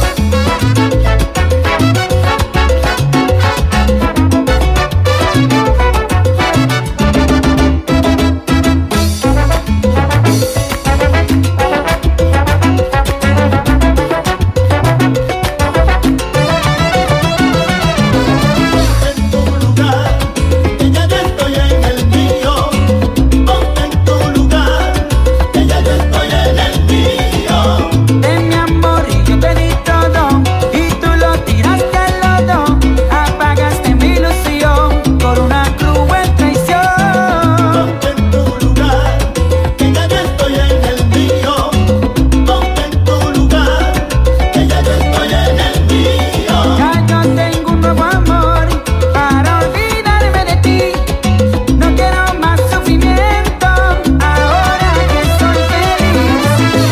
de mi amor y yo te di todo y tú lo tiraste al lodo. Apagaste mi ilusión por una cruel traición. Ponte en tu lugar, que ya yo estoy en el mío. Ponte en tu lugar, que ya yo estoy en el mío. Ya yo tengo un nuevo amor para olvidarme de ti. No quiero más sufrimiento ahora que soy feliz.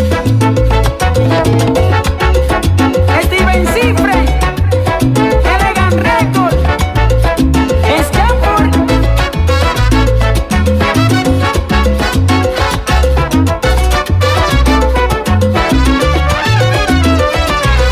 Steven Cifre, Elegant Record, es que amor.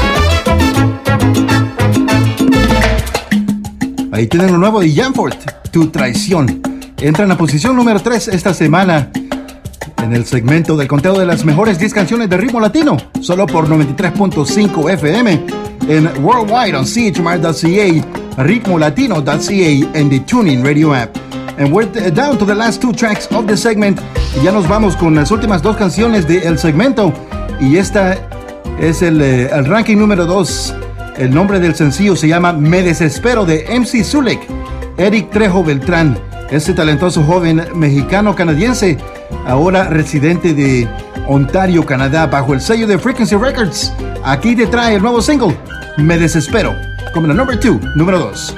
Ahí tienen lo nuevo de Jamford. Tu Traición. Entra en la posición número tres esta semana en el segmento del conteo de las mejores diez canciones de ritmo latino, solo por noventa y tres punto cinco F M en worldwide on C H M R dot C A, ritmo latino dot C A, and the TuneIn Radio app. And we're down to the last two tracks of the segment. Y ya nos vamos con las últimas dos canciones del segmento. Y esta es el, eh, el ranking número dos. El nombre del sencillo se llama Me Desespero, de M C Zulek, Eric Trejo Beltrán. Este talentoso joven mexicano-canadiense, ahora residente de Ontario, Canadá, bajo el sello de Frequency Records. Aquí te trae el nuevo single, Me Desespero, como la number two, número dos.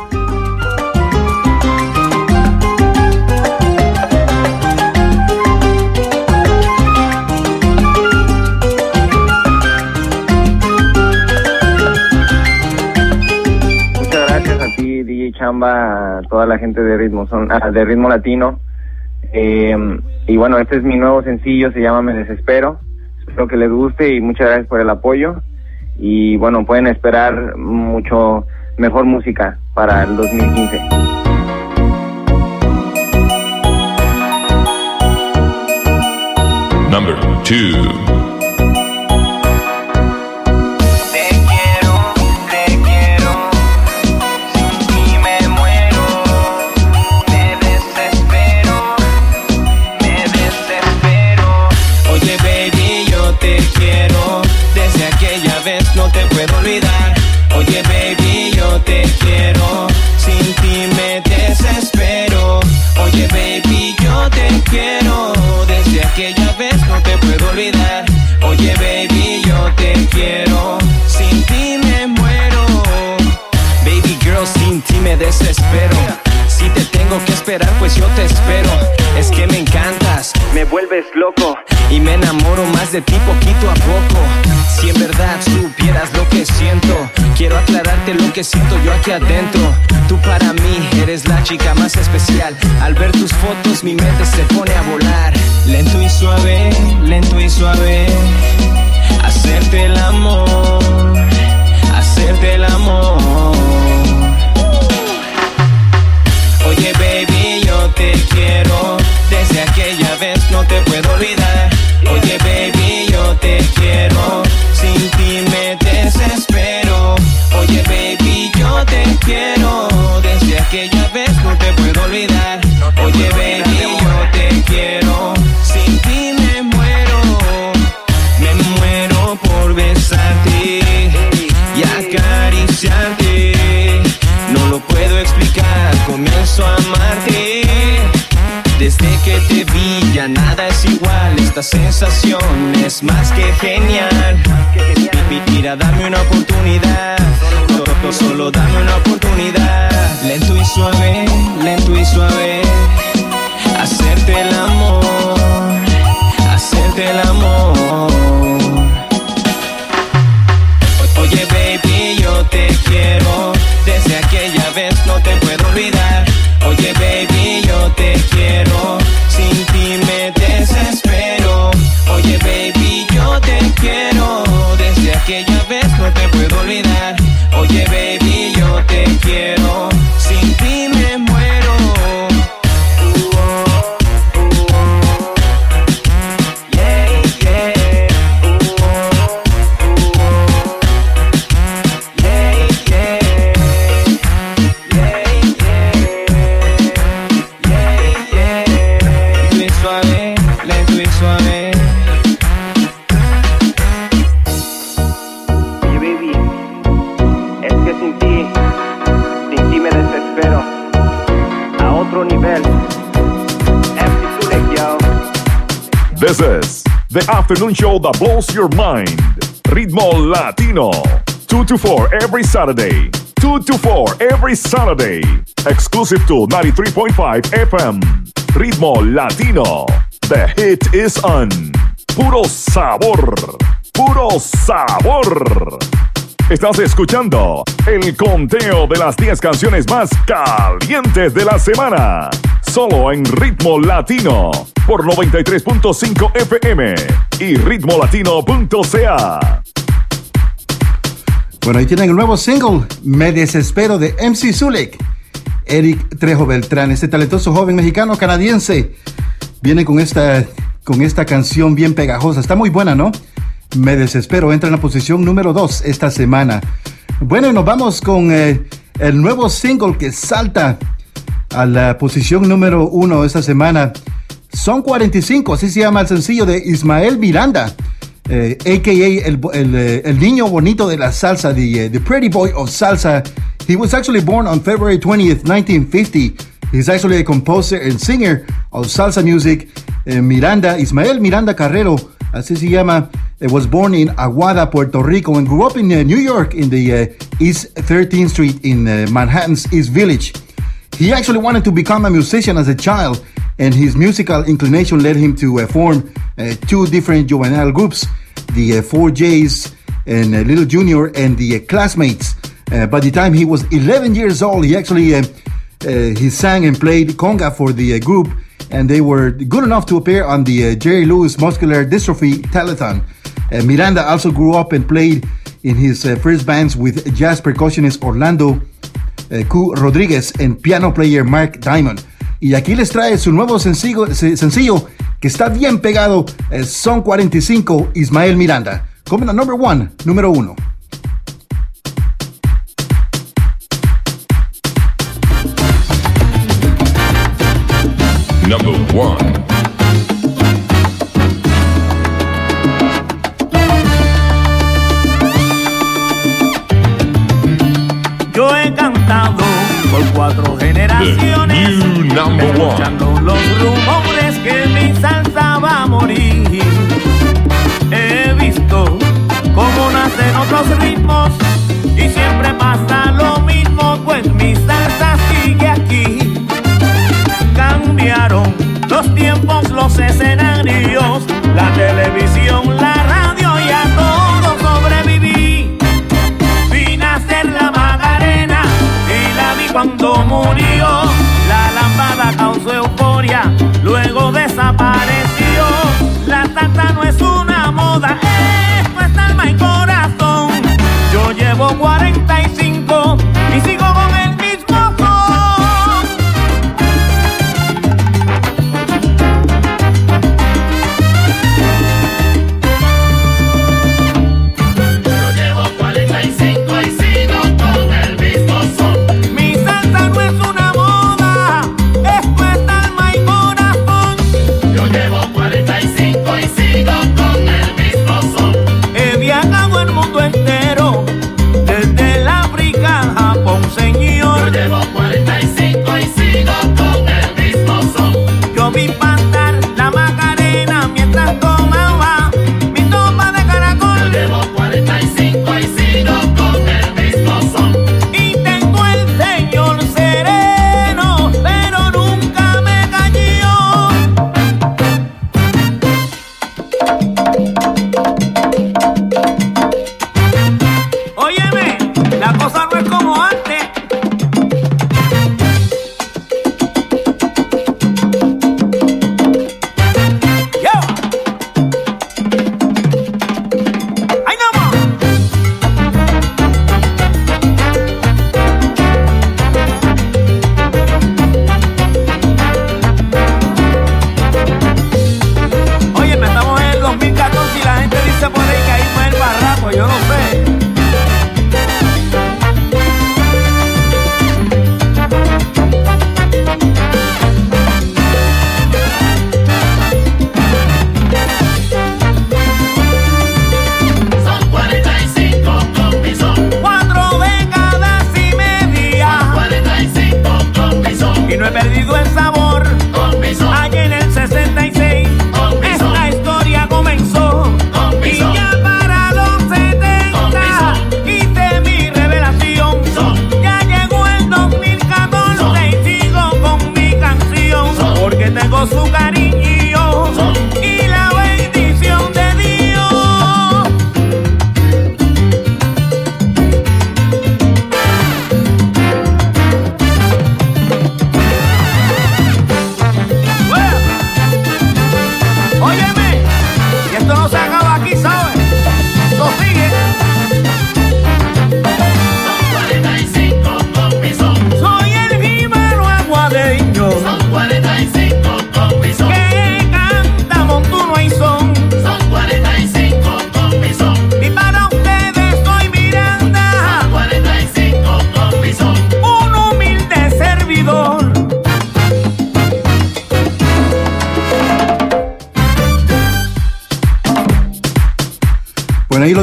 Chamba a toda la gente de ritmo son ah, de ritmo latino, eh, y bueno, este es mi nuevo sencillo, se llama Me Desespero. Espero que les guste y muchas gracias por el apoyo, y bueno, pueden esperar mucho mejor música para el dos mil quince. Number two. No te puedo olvidar. Oye baby, yo te quiero. Sin ti me desespero. Oye baby, yo te quiero. Desde aquella vez no te puedo olvidar. Oye baby, yo te quiero. Sin ti me muero. Baby girl, sin ti me desespero. Si te tengo que esperar, pues yo te espero. Es que me encantas, me vuelves loco y me enamoro más de ti poquito a poco. Si en verdad supieras lo que siento, quiero aclararte lo que siento yo aquí adentro. Tú para mí eres la chica más especial. Al ver tus fotos mi mente se pone a volar. Lento y suave, lento y suave. Hacerte el amor, hacerte el amor. Oye baby, yo te quiero. Desde aquella vez no te puedo olvidar. Oye baby, yo te quiero. Sin ti me desespero. Oye baby, yo te quiero. Desde aquella vez no te puedo olvidar. Oye baby, yo te quiero. Sin ti me muero. Me muero por besarte y acariciarte. No lo puedo explicar, comienzo a amarte. Desde que te vi ya nada es igual. Esta sensación es más que genial. Mira, dame una oportunidad. Solo, solo dame una oportunidad. Lento y suave, lento y suave. Hacerte el amor, hacerte el amor. Oye baby, yo te quiero. Desde aquella vez no te puedo olvidar. Oye baby, yo te quiero. Sin ti me desespero. Oye baby, yo te quiero. Desde aquella vez no te puedo olvidar. Oye baby, yo te quiero. Sin ti me muero. Yeah, yeah. This is the afternoon show that blows your mind. Ritmo Latino. two to four every Saturday. two to four every Saturday. Exclusive to ninety-three point five F M. Ritmo Latino. The hit is on. Puro sabor. Puro sabor. Estás escuchando el conteo de las diez canciones más calientes de la semana. Solo en Ritmo Latino por noventa y tres punto cinco F M y ritmo latino punto c a. Bueno, ahí tienen el nuevo single, Me Desespero, de M C Zulek. Eric Trejo Beltrán. Este talentoso joven mexicano canadiense viene con esta, con esta canción bien pegajosa. Está muy buena, ¿no? Me Desespero entra en la posición número dos esta semana. Bueno, nos vamos con eh, el nuevo single que salta a la posición número uno esta semana. Son cuarenta y cinco, así se llama el sencillo de Ismael Miranda, eh, a k a el, el, el niño bonito de la salsa, the, uh, the pretty boy of salsa. He was actually born on February twentieth, nineteen fifty. He's actually a composer and singer of salsa music. Uh, Miranda, Ismael Miranda Carrero, así se llama, uh, was born in Aguada, Puerto Rico, and grew up in uh, New York in the uh, East thirteenth Street in uh, Manhattan's East Village. He actually wanted to become a musician as a child, and his musical inclination led him to uh, form uh, two different juvenile groups, the uh, Four J's and uh, Little Junior and the uh, Classmates. Uh, by the time he was eleven years old, he actually uh, uh, he sang and played conga for the uh, group, and they were good enough to appear on the uh, Jerry Lewis Muscular Dystrophy Telethon. Uh, Miranda also grew up and played in his uh, first bands with jazz percussionist Orlando uh, Q. Rodriguez and piano player Mark Diamond. Y aquí les trae su nuevo sencillo, sencillo que está bien pegado. Eh, son cuarenta y cinco, Ismael Miranda. Coming on number one, número uno. Number one. Yo he cantado por cuatro generaciones, escuchando los rumores que mi salsa va a morir. He visto cómo nacen otros ritmos y siempre pasa lo mismo, pues mi salsa sigue aquí. Cambiaron los tiempos, los escenarios, la televisión, la radio y a todo sobreviví. Vi nacer la Macarena y la vi cuando murió. La lámpara causó euforia, luego desapareció. La salsa no es una moda, esto es alma y corazón. Yo llevo cuarenta y cinco y sigo con el mismo son. Yo llevo cuarenta y cinco y sigo con el mismo son. Mi salsa no es una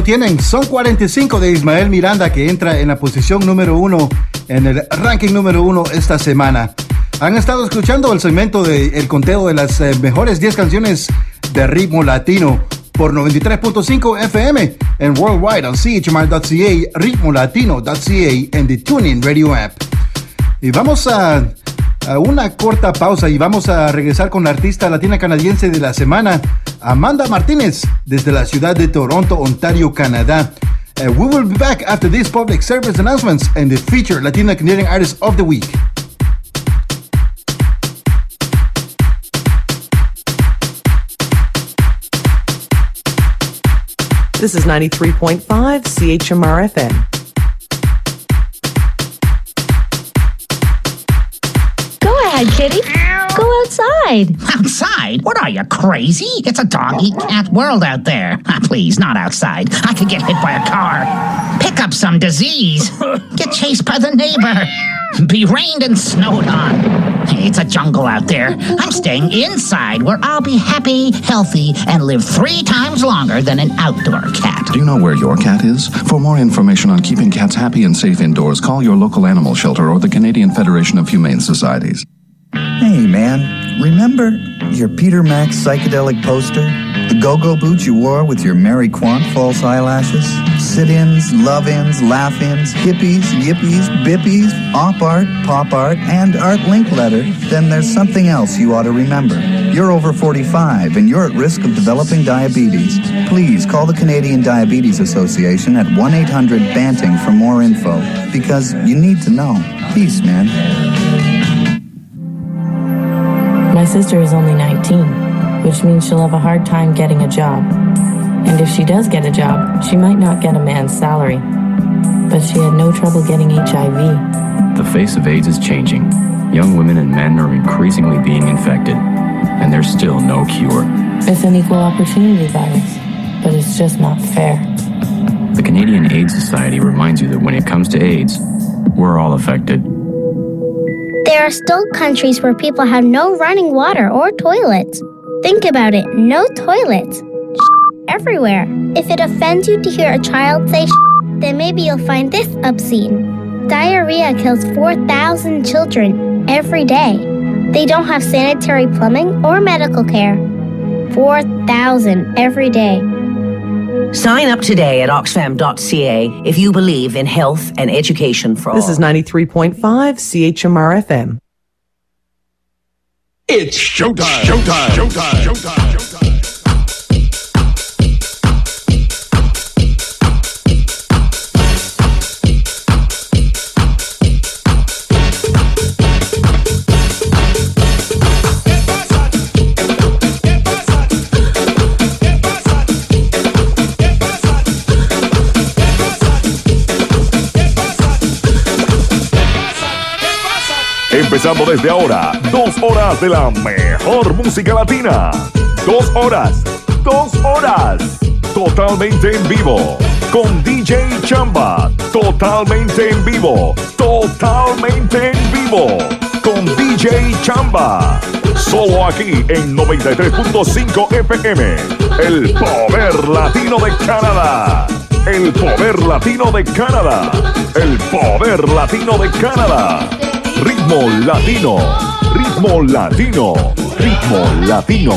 tienen. Son cuarenta y cinco de Ismael Miranda, que entra en la posición número uno en el ranking número uno esta semana. Han estado escuchando el segmento del conteo de las eh, mejores diez canciones de ritmo latino por noventa y tres punto cinco F M en Worldwide on C H M R punto C A, ritmo latino punto C A en the TuneIn Radio app. Y vamos a, a una corta pausa y vamos a regresar con la artista latina canadiense de la semana, Amanda Martínez, desde la ciudad de Toronto, Ontario, Canadá. Uh, we will be back after these public service announcements and the featured Latina Canadian Artist of the Week. This is ninety-three point five C H M R F M. Go ahead, kitty. Go outside. Outside? What are you, crazy? It's a dog-eat-cat world out there. Ah, please, not outside. I could get hit by a car. Pick up some disease. Get chased by the neighbor. Be rained and snowed on. It's a jungle out there. I'm staying inside where I'll be happy, healthy, and live three times longer than an outdoor cat. Do you know where your cat is? For more information on keeping cats happy and safe indoors, call your local animal shelter or the Canadian Federation of Humane Societies. Hey, man, remember your Peter Max psychedelic poster? The go-go boots you wore with your Mary Quant false eyelashes? Sit-ins, love-ins, laugh-ins, hippies, yippies, bippies, op-art, pop-art, and art link letter? Then there's something else you ought to remember. You're over forty-five and you're at risk of developing diabetes. Please call the Canadian Diabetes Association at one eight hundred Banting for more info, because you need to know. Peace, man. My sister is only nineteen, which means she'll have a hard time getting a job. And if she does get a job, she might not get a man's salary. But she had no trouble getting H I V. The face of AIDS is changing. Young women and men are increasingly being infected, and there's still no cure. It's an equal opportunity virus, but it's just not fair. The Canadian AIDS Society reminds you that when it comes to AIDS, we're all affected. There are still countries where people have no running water or toilets. Think about it, no toilets. Everywhere. If it offends you to hear a child say then maybe you'll find this obscene. Diarrhea kills four thousand children every day. They don't have sanitary plumbing or medical care. four thousand every day. Sign up today at oxfam dot c a if you believe in health and education for all. This is ninety-three point five C H M R F M. It's showtime. Showtime. Showtime. Showtime. Showtime. Empezando desde ahora, dos horas de la mejor música latina. Dos horas, dos horas, totalmente en vivo. Con D J Chamba, totalmente en vivo, totalmente en vivo. Con D J Chamba, solo aquí en noventa y tres punto cinco F M, el poder latino de Canadá. El poder latino de Canadá. El poder latino de Canadá. Ritmo latino, ritmo latino, ritmo latino.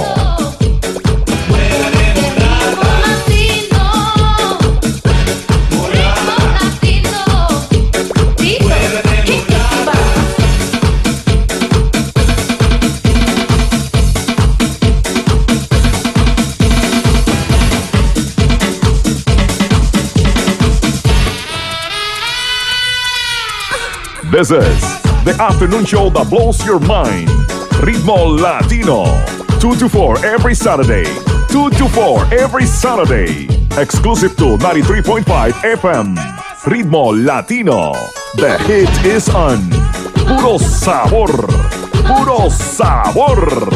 This is the afternoon show that blows your mind. Ritmo Latino. two to four every Saturday. two to four every Saturday. Exclusive to ninety-three point five F M. Ritmo Latino. The hit is on. Puro sabor. Puro sabor.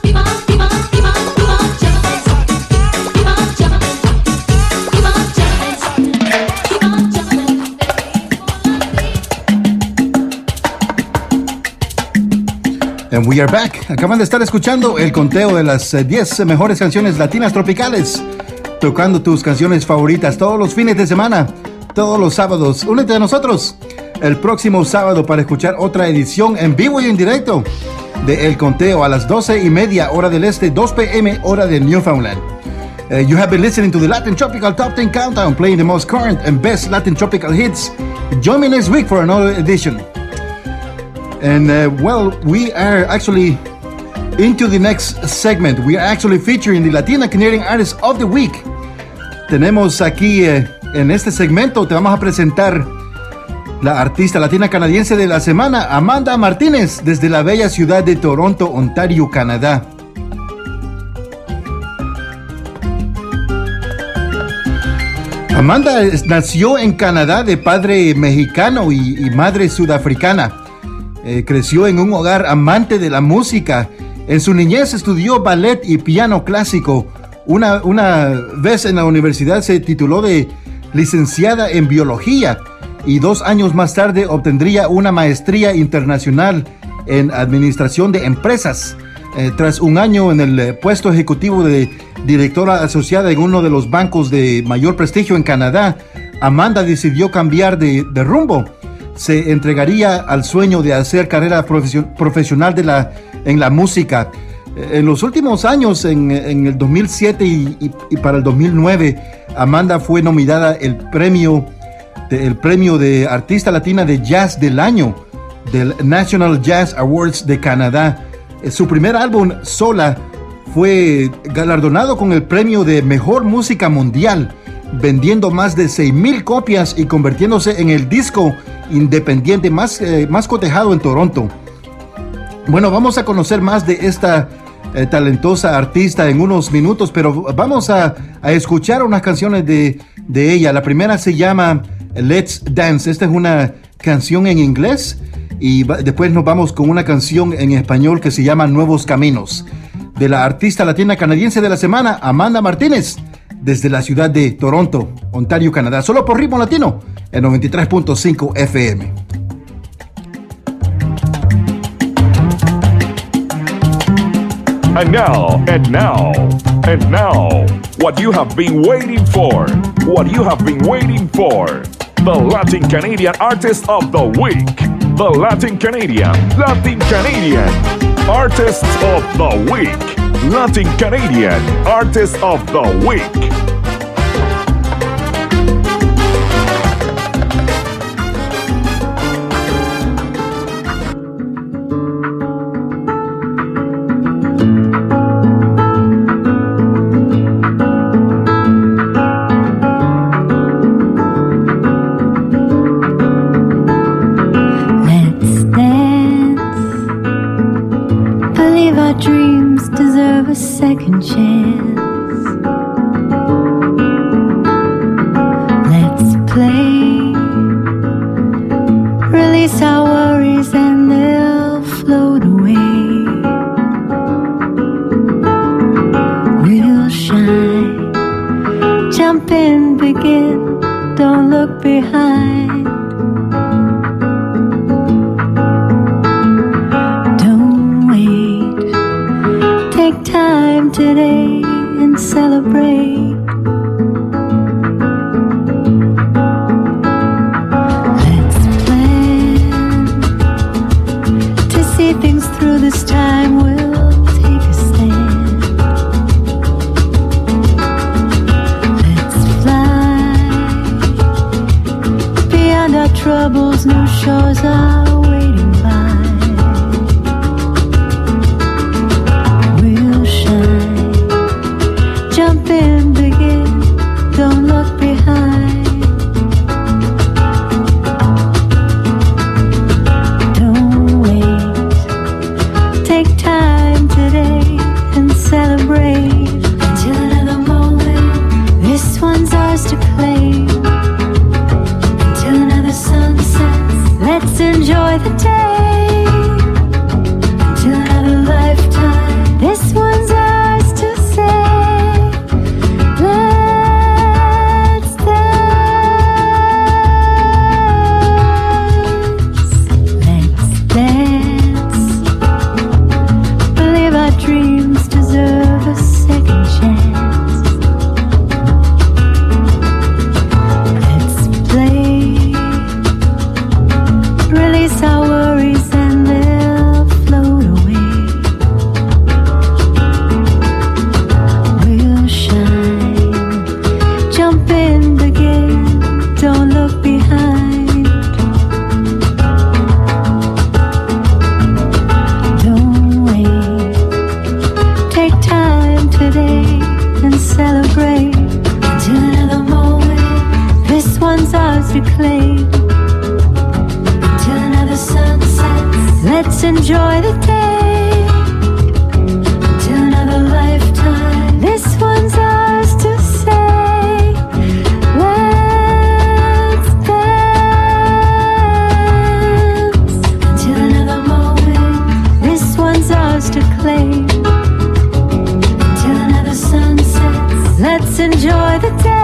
And we are back. Acaban de estar escuchando el conteo de las diez mejores canciones latinas tropicales tocando tus canciones favoritas todos los fines de semana, todos los sábados. Únete a nosotros el próximo sábado para escuchar otra edición en vivo y en directo de El Conteo a las doce y media hora del este, dos p m hora de Newfoundland. Uh, you have been listening to the Latin Tropical Top ten Countdown, playing the most current and best Latin Tropical hits. Join me next week for another edition. And uh, well, we are actually into the next segment. We are actually featuring the Latina Canadian Artist of the Week. Tenemos aquí uh, en este segmento, te vamos a presentar la artista latina canadiense de la semana, Amanda Martínez, desde la bella ciudad de Toronto, Ontario, Canadá. Amanda nació en Canadá de padre mexicano y, y madre sudafricana. Eh, creció en un hogar amante de la música. En su niñez estudió ballet y piano clásico. Una, una vez en la universidad se tituló de licenciada en biología y dos años más tarde obtendría una maestría internacional en administración de empresas. Eh, tras un año en el eh, puesto ejecutivo de directora asociada en uno de los bancos de mayor prestigio en Canadá, Amanda decidió cambiar de, de rumbo. Se entregaría al sueño de hacer carrera profesio- profesional de la, en la música. Eh, en los últimos años, en, en el dos mil siete y, y, y para el dos mil nueve, Amanda fue nominada el premio de, el premio de Artista Latina de Jazz del Año del National Jazz Awards de Canadá. Su primer álbum, Sola, fue galardonado con el premio de Mejor Música Mundial, vendiendo más de seis mil copias y convirtiéndose en el disco independiente más, eh, más cotejado en Toronto. Bueno, vamos a conocer más de esta eh, talentosa artista en unos minutos, pero vamos a, a escuchar unas canciones de, de ella. La primera se llama Let's Dance. Esta es una canción en inglés. Y va, después nos vamos con una canción en español que se llama Nuevos Caminos, de la artista latina canadiense de la semana, Amanda Martínez, desde la ciudad de Toronto, Ontario, Canadá. Solo por Ritmo Latino, en noventa y tres punto cinco F M. And now, and now, and now, what you have been waiting for, what you have been waiting for, the Latin Canadian Artist of the Week. The Latin Canadian, Latin Canadian Artist of the Week. Latin Canadian Artist of the Week. Second chance. Let's play. Release our worries and they'll float away. We'll shine. Jump in, begin. Don't look behind. Don't wait. Take time today Let's enjoy the day till another lifetime. This one's ours to say. Let's dance till another moment. This one's ours to claim till another sunset. Let's enjoy the day.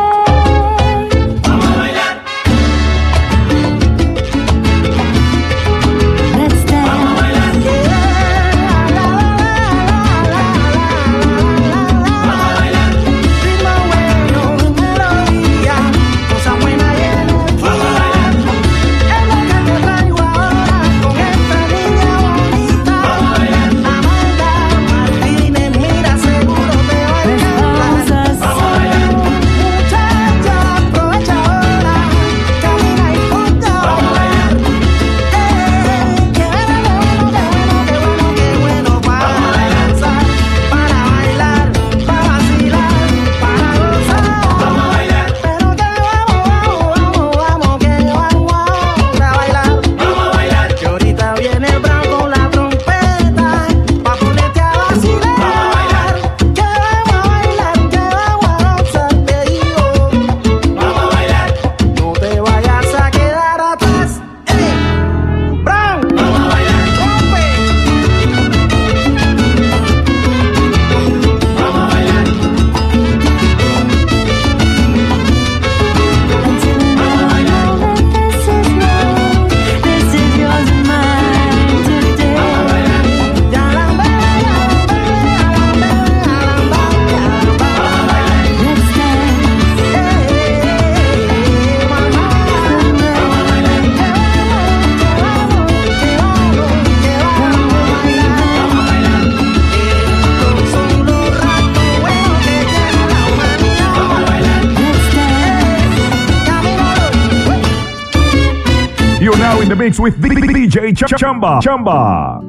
The mix with D J Ch- Chamba. Chamba.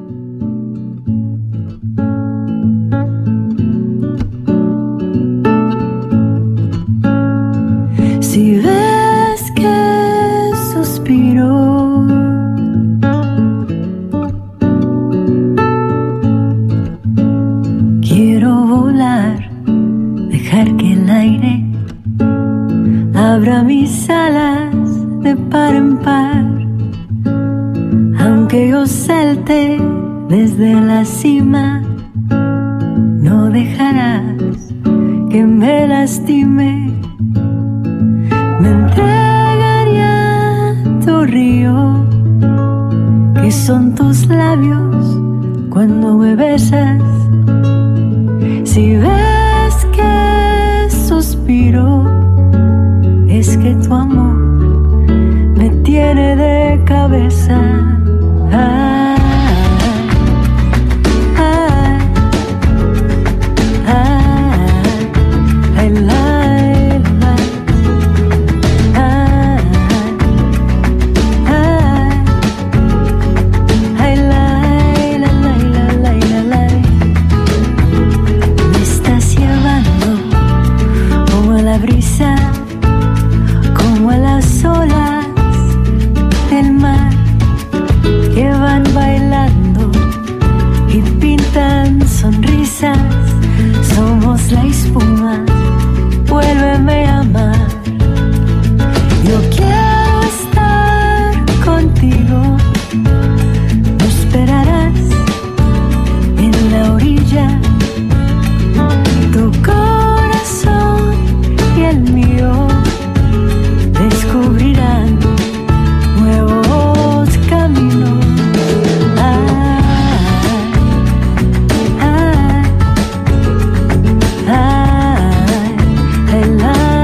Si ves que suspiro, quiero volar, dejar que el aire abra mis alas de par en par. Aunque yo salte desde la cima, no dejarás que me lastime. Me entregaría a tu río, que son tus labios cuando me besas. Si ves que suspiro, es que tu amor me tiene de cabeza. Ah, ah, ah, ay, la, la, ah, ah, ay, la, la, la, la, la, la. Me estás llevando como a la brisa, como a las olas del mar, que van bailando y pintan sonrisas. Somos la espuma, vuélveme a amar. Yo quiero estar contigo, me esperarás en la orilla. Tu corazón y el mío descubrirán nuevos caminos. Ah, ah, ah, la,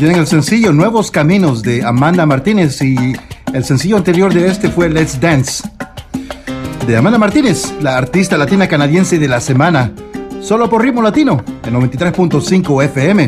tienen el sencillo Nuevos Caminos de Amanda Martínez y el sencillo anterior de este fue Let's Dance de Amanda Martínez, la artista latina canadiense de la semana, solo por Ritmo Latino en noventa y tres punto cinco F M.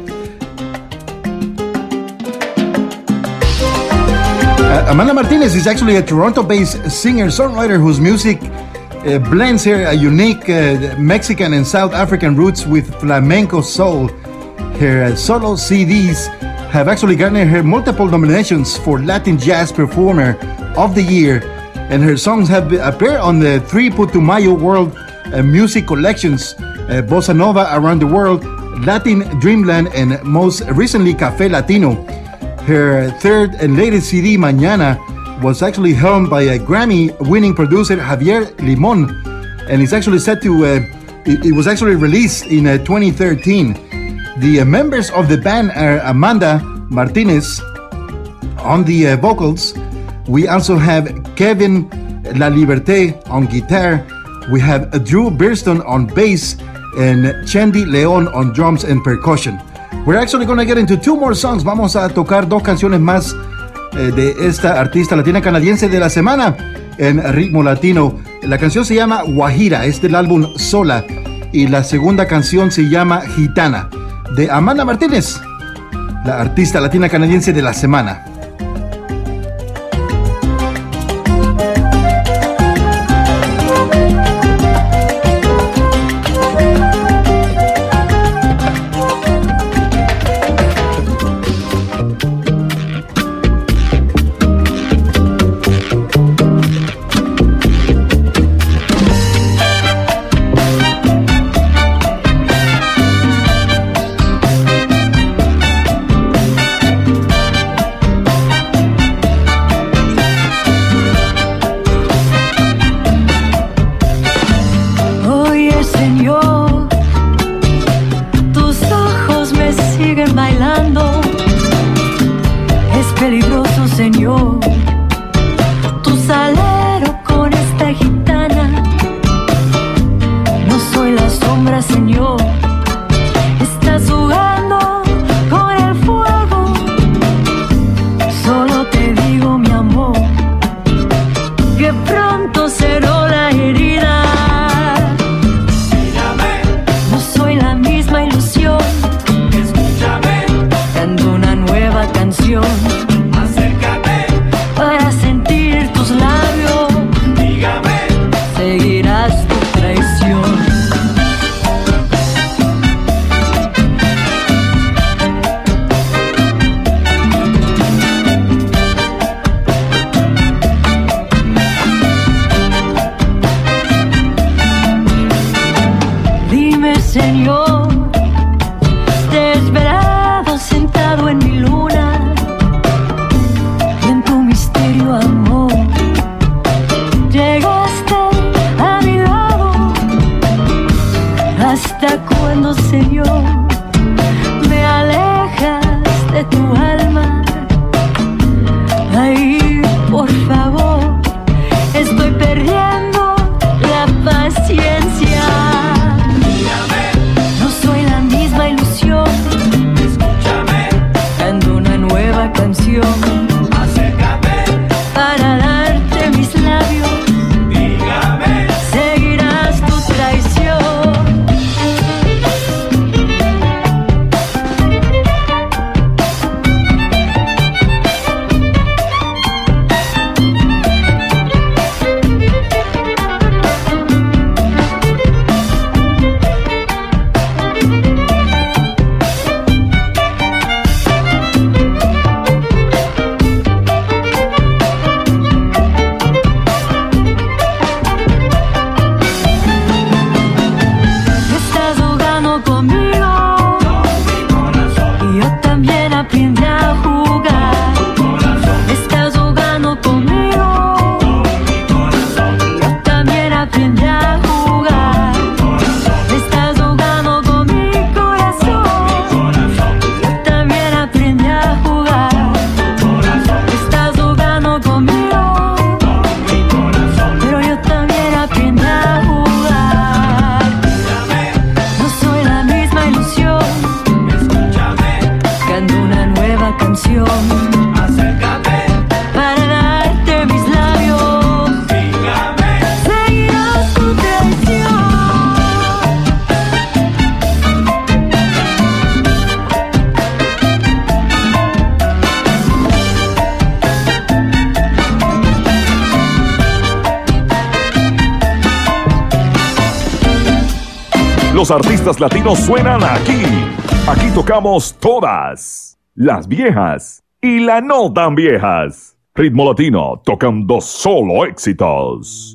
Uh, Amanda Martinez is actually a Toronto-based singer-songwriter whose music uh, blends her a unique uh, Mexican and South African roots with flamenco soul. Her uh, solo C Ds have actually garnered her multiple nominations for Latin Jazz Performer of the Year, and her songs have appeared on the three Putumayo World uh, Music Collections, uh, Bossa Nova Around the World, Latin Dreamland, and most recently Café Latino. Her third and latest C D, Mañana, was actually helmed by a Grammy-winning producer Javier Limón, and it's actually set to, uh, it, it was actually released in uh, twenty thirteen. The uh, members of the band are Amanda Martinez on the uh, vocals. We also have Kevin La Liberté on guitar. We have uh, Drew Birston on bass and Chendi Leon on drums and percussion. We're actually going to get into two more songs. Vamos a tocar dos canciones más eh, de esta artista latina canadiense de la semana en Ritmo Latino. La canción se llama Guajira, es del álbum Sola, y la segunda canción se llama Gitana, de Amanda Martínez, la artista latina canadiense de la semana. Una Los artistas latinos suenan aquí. Aquí tocamos todas, las viejas y las no tan viejas. Ritmo Latino, tocando solo éxitos.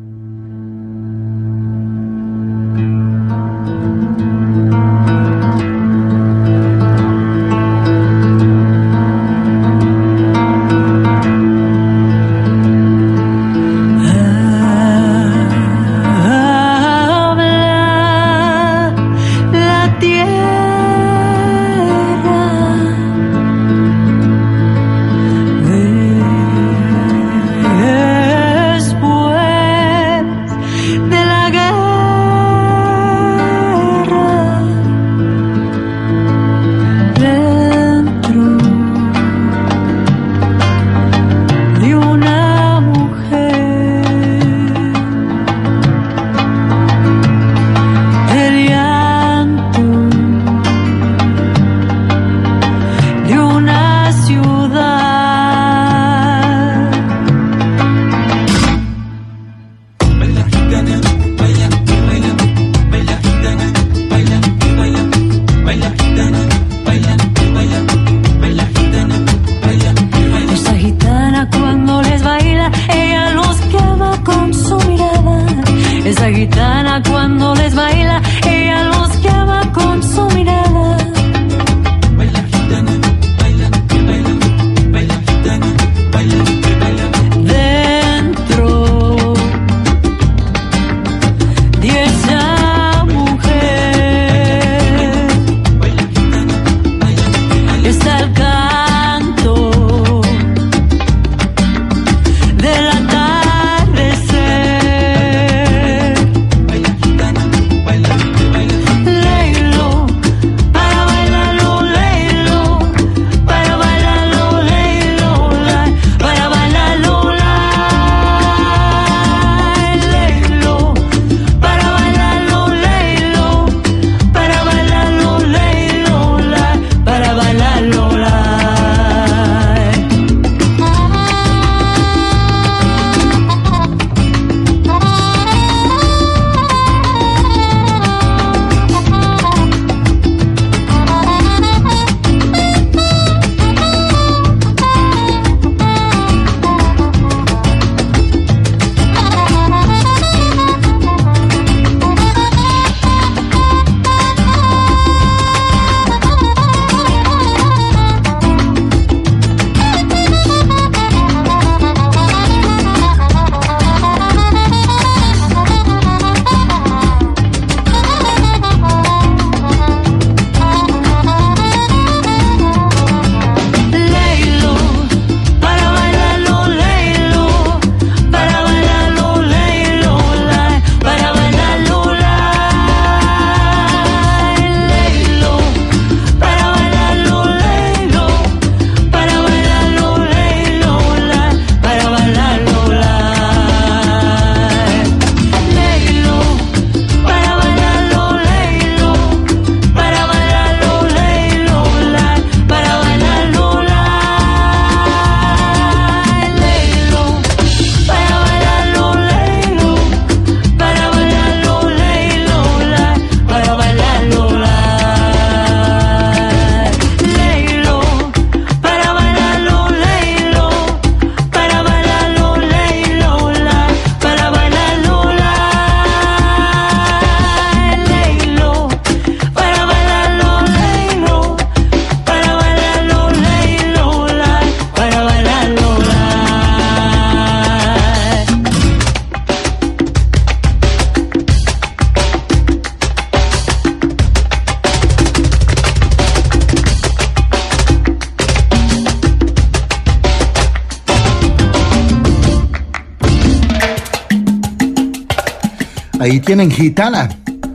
Ahí tienen Gitana,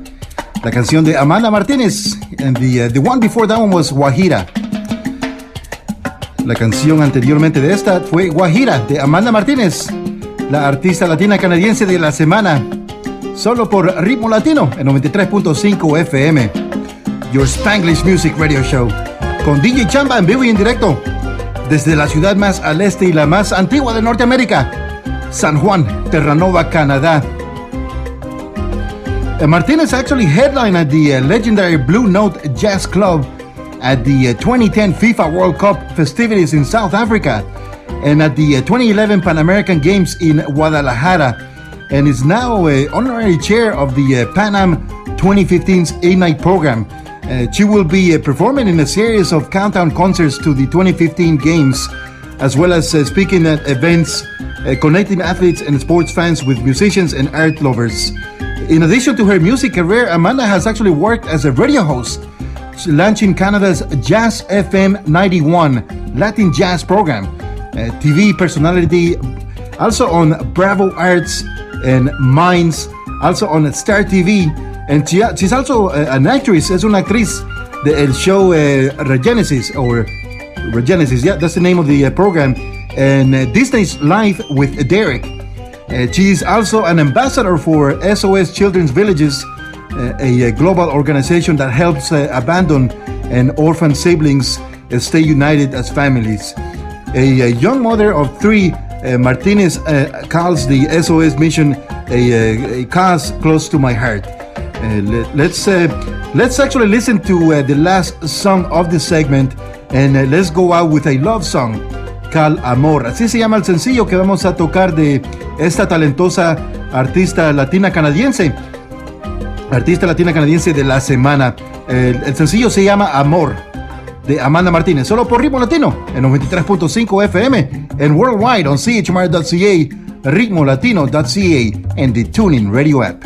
la canción de Amanda Martínez. And the, uh, the one before that one was Guajira. La canción anteriormente de esta fue Guajira, de Amanda Martínez, la artista latina canadiense de la semana. Solo por Ritmo Latino, en noventa y tres punto cinco F M. Your Spanglish Music Radio Show. Con D J Chamba en vivo y en directo. Desde la ciudad más al este y la más antigua de Norteamérica, San Juan, Terranova, Canadá. Uh, Martinez actually headlined at the uh, legendary Blue Note Jazz Club at the uh, twenty ten FIFA World Cup festivities in South Africa and at the uh, twenty eleven Pan American Games in Guadalajara, and is now uh, honorary chair of the uh, Pan Am twenty fifteen's Ignite program. Uh, she will be uh, performing in a series of countdown concerts to the twenty fifteen Games, as well as uh, speaking at events uh, connecting athletes and sports fans with musicians and art lovers. In addition to her music career, Amanda has actually worked as a radio host, launching Canada's Jazz F M ninety-one Latin Jazz program, uh, T V personality, also on Bravo Arts and Minds, also on Star T V, and she, she's also uh, an actress, es una actriz del show uh, Regenesis, or Regenesis, yeah, that's the name of the uh, program, and uh, Disney's Life with Derek. Uh, she is also an ambassador for S O S Children's Villages, uh, a, a global organization that helps uh, abandoned and orphan siblings uh, stay united as families. A, a young mother of three, uh, Martinez uh, calls the S O S mission a, a, a cause close to my heart. Uh, let, let's uh, let's actually listen to uh, the last song of this segment, and uh, let's go out with a love song. Cal Amor, así se llama el sencillo que vamos a tocar de esta talentosa artista latina canadiense, artista latina canadiense de la semana. El, el sencillo se llama Amor, de Amanda Martínez, solo por Ritmo Latino en noventa y tres punto cinco F M and worldwide on C H M R dot C A, ritmo latino dot C A, and the TuneIn Radio app.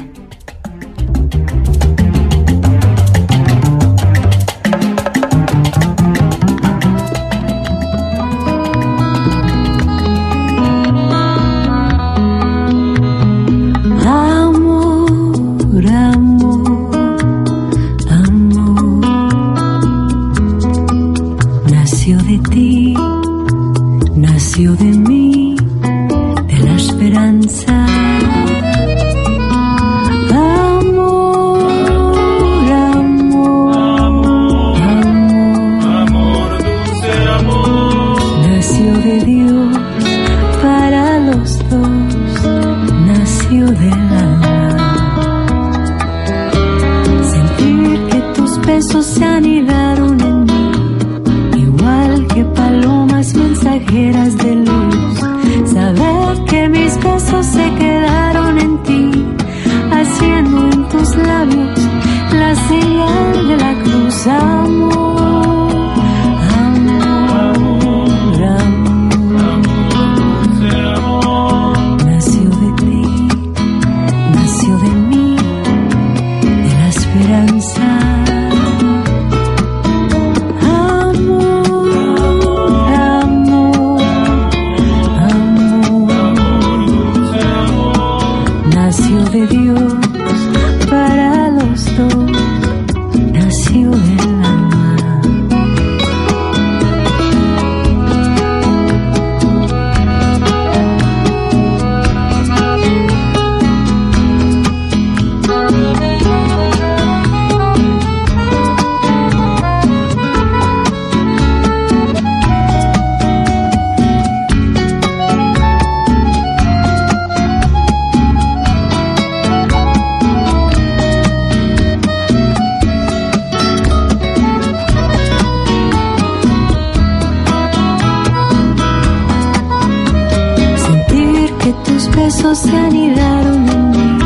Se anidaron en mí,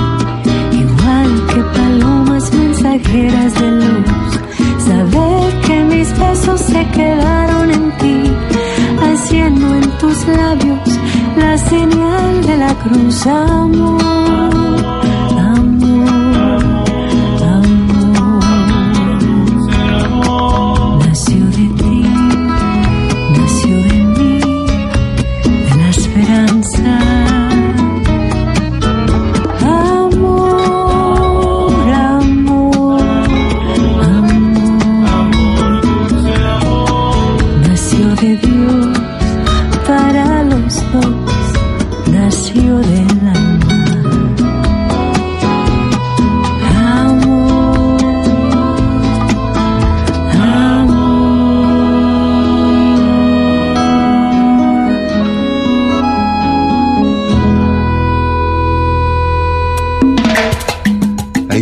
igual que palomas mensajeras de luz. Saber que mis besos se quedaron en ti, haciendo en tus labios la señal de la cruz. Amor, amor, amor. Nació de ti, nació de mí, de la esperanza. Nació del alma.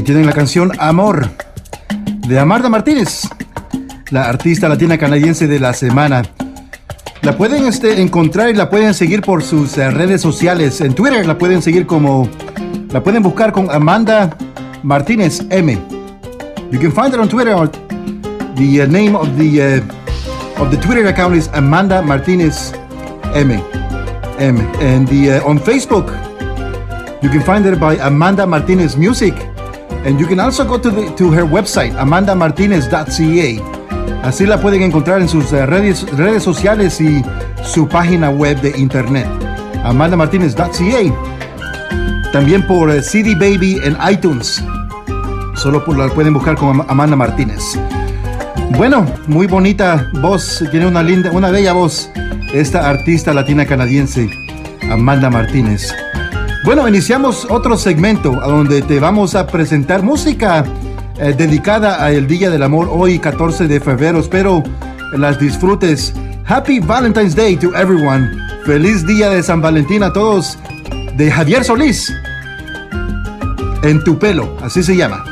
tienen la canción Amor de Amanda Martínez, la artista latina canadiense de la semana. La pueden este, encontrar y la pueden seguir por sus uh, redes sociales. En Twitter la pueden seguir como, la pueden buscar con Amanda Martínez M. You can find her on Twitter. The uh, name of the uh, of the Twitter account is Amanda Martínez M. M. And the uh, on Facebook, you can find her by Amanda Martinez Music. And you can also go to, the, to her website, amanda martinez dot c a. Así la pueden encontrar en sus uh, redes, redes sociales y su página web de internet, amanda martinez dot c a. También por uh, C D Baby en iTunes. Solo por, la pueden buscar como Amanda Martínez. Bueno, muy bonita voz, tiene una linda, una bella voz esta artista latina canadiense, Amanda Martínez. Bueno, iniciamos otro segmento a donde te vamos a presentar música eh, dedicada al Día del Amor hoy catorce de febrero. Espero las disfrutes. Happy Valentine's Day to everyone. Feliz Día de San Valentín a todos. De Javier Solís. En tu pelo, así se llama.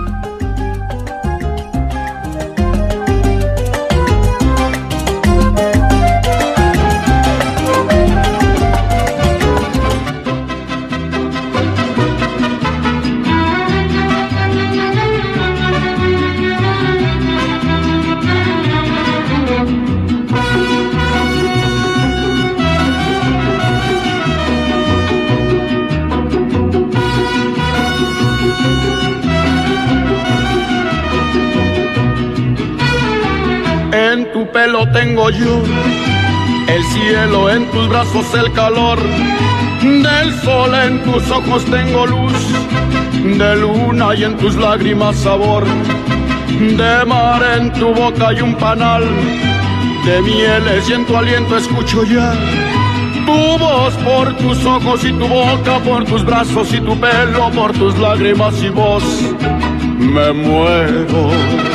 Pelo tengo yo, el cielo en tus brazos, el calor del sol en tus ojos tengo luz, de luna y en tus lágrimas sabor, de mar en tu boca y un panal, de mieles y en tu aliento escucho ya tu voz por tus ojos y tu boca, por tus brazos y tu pelo, por tus lágrimas y voz, me muero.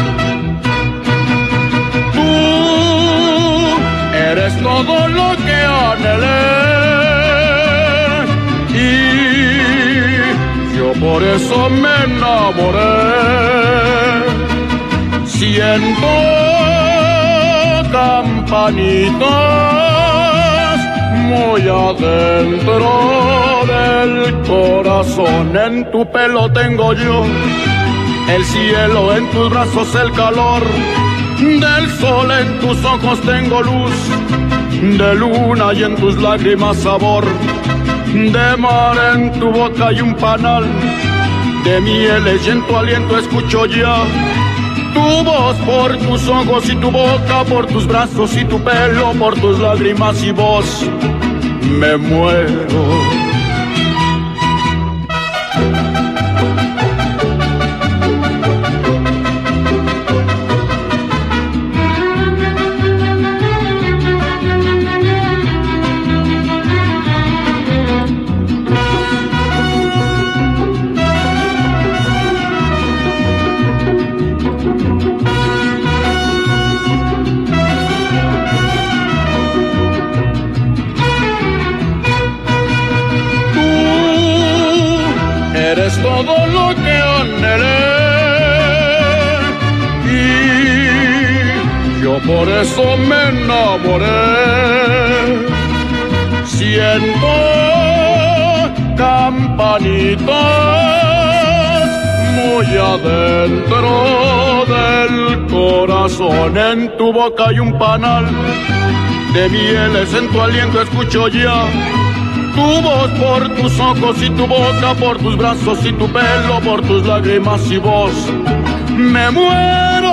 Eres todo lo que anhelé y yo por eso me enamoré. Siento campanitas muy adentro del corazón. En tu pelo tengo yo el cielo, en tus brazos el calor del sol, en tus ojos tengo luz, de luna y en tus lágrimas sabor, de mar en tu boca y un panal, de mieles y en tu aliento escucho ya tu voz por tus ojos y tu boca, por tus brazos y tu pelo, por tus lágrimas y voz, me muero. Eres todo lo que anhelé y yo por eso me enamoré. Siento campanitas muy adentro del corazón, en tu boca hay un panal de mieles, en tu aliento escucho ya tu voz por tus ojos y tu boca, por tus brazos y tu pelo, por tus lágrimas y voz, me muero.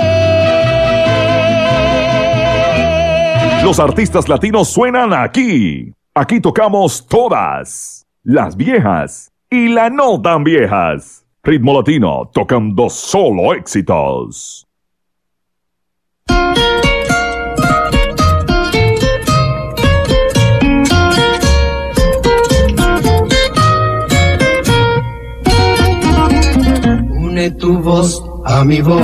Los artistas latinos suenan aquí. Aquí tocamos todas, las viejas y las no tan viejas. Ritmo Latino, tocando solo éxitos. Une tu voz a mi voz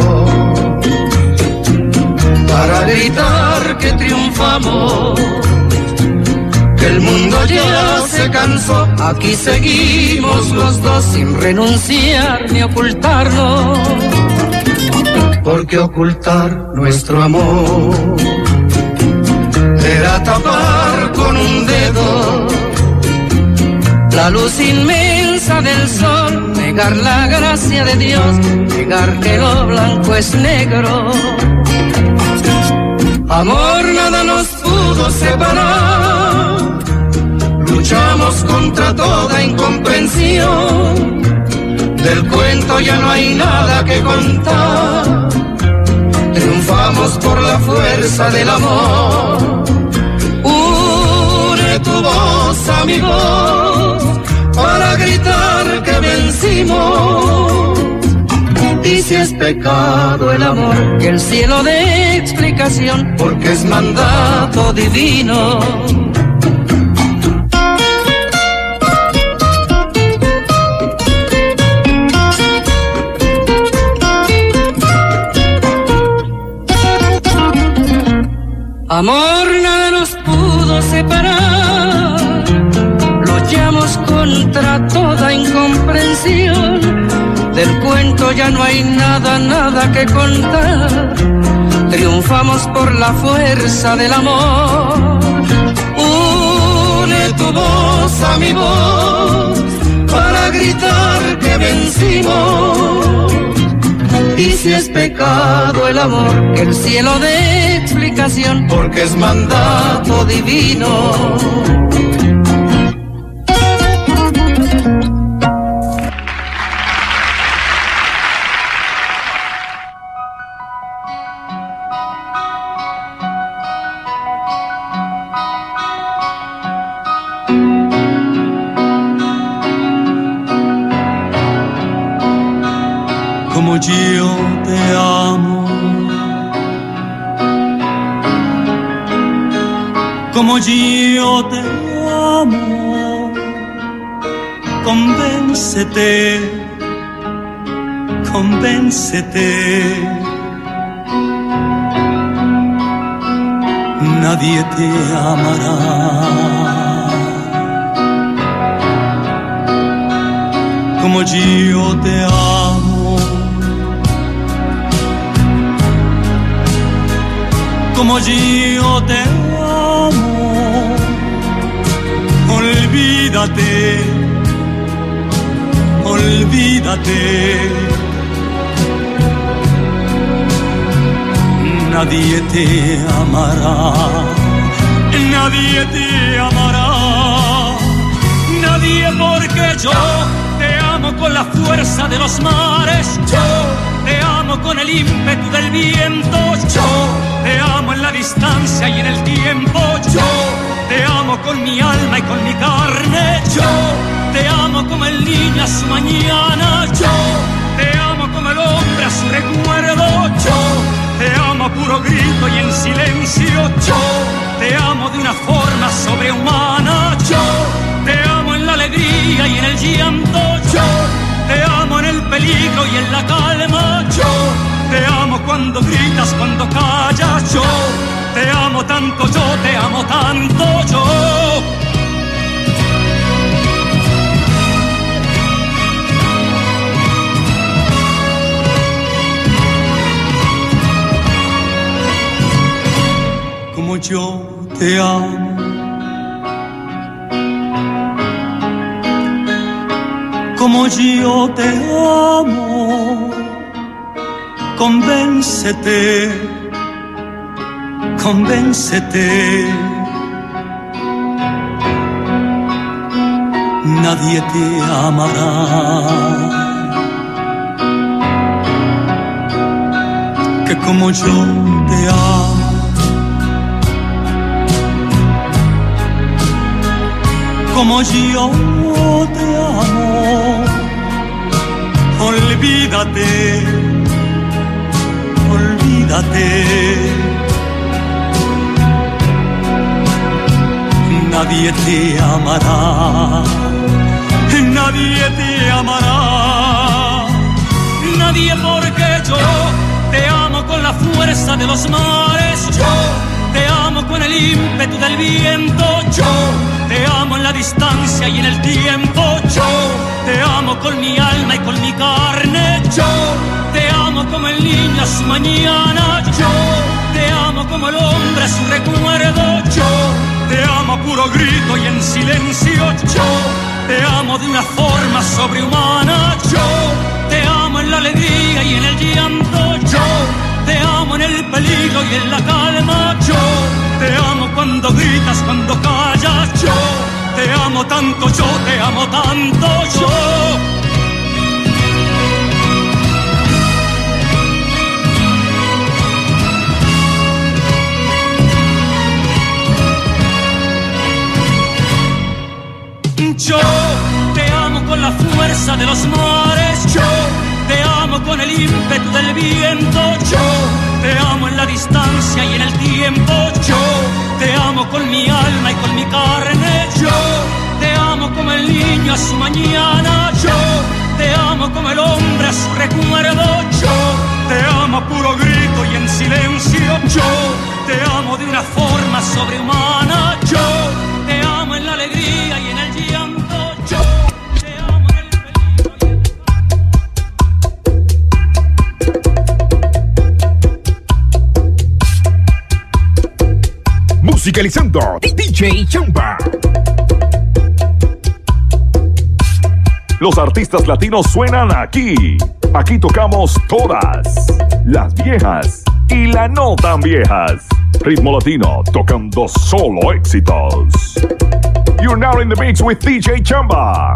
para gritar que triunfamos. que el mundo ya se cansó. Aquí seguimos los dos sin renunciar ni ocultarlo, porque ocultar nuestro amor era tapar con un dedo la luz inmensa del sol, negar la gracia de Dios, negar que lo blanco es negro. Amor, nada nos pudo separar, luchamos contra toda incomprensión, del cuento ya no hay nada que contar, triunfamos por la fuerza del amor. Une tu voz a mi voz para gritar que vencimos. Y si es pecado el amor, que el cielo dé explicación, porque es mandato divino. Amor, nada nos pudo separar, luchamos contra toda incomprensión, del cuento ya no hay nada, nada que contar, triunfamos por la fuerza del amor. Une tu voz a mi voz para gritar que vencimos. Y si es pecado el amor, que el cielo dé explicación, porque es mandato divino. Como yo te amo, como yo te amo, convéncete, convéncete, nadie te amará como yo te amo. Como yo te amo, olvídate, olvídate, nadie te amará, nadie te amará, nadie, porque yo te amo con la fuerza de los mares, yo te amo con el ímpetu del viento, yo te amo en la distancia y en el tiempo, yo te amo con mi alma y con mi carne, yo te amo como el niño a su mañana, yo te amo como el hombre a su recuerdo, yo te amo a puro grito y en silencio, yo te amo de una forma sobrehumana, yo te amo en la alegría y en el llanto, yo te amo en el peligro y en la calma, yo te amo cuando gritas, cuando callas, yo te amo tanto, yo te amo tanto, yo. Como yo te amo, como yo te amo, convéncete, convéncete, nadie te amará que como yo te amo. Como yo te amo, olvídate, olvídate, nadie te amará, nadie te amará, nadie, porque yo te amo con la fuerza de los mares, yo te amo con el ímpetu del viento. Yo te amo en la distancia y en el tiempo. Yo te amo con mi alma y con mi carne. Yo te amo como el niño a su mañana. Yo te amo como el hombre a su recuerdo. Yo te amo a puro grito y en silencio. Yo te amo de una forma sobrehumana. Yo te amo en la alegría y en el llanto. Yo te amo en el peligro y en la calma. Yo te amo cuando gritas, cuando callas. Yo te amo tanto, yo te amo tanto. Yo Yo te amo con la fuerza de los mares. Yo te amo con el ímpetu del viento. Yo te amo en la distancia y en el tiempo. Yo te amo con mi alma y con mi carne. Yo te amo como el niño a su mañana. Yo te amo como el hombre a su recuerdo. Yo te amo a puro grito y en silencio. Yo te amo de una forma sobrehumana. Yo te amo en la alegría y en el llanto. Yo te amo en el peligro y en... Musicalizando D J Chamba. Los artistas latinos suenan aquí. Aquí tocamos todas, las viejas y las no tan viejas. Ritmo latino, tocando solo éxitos. You're now in the mix with D J Chamba.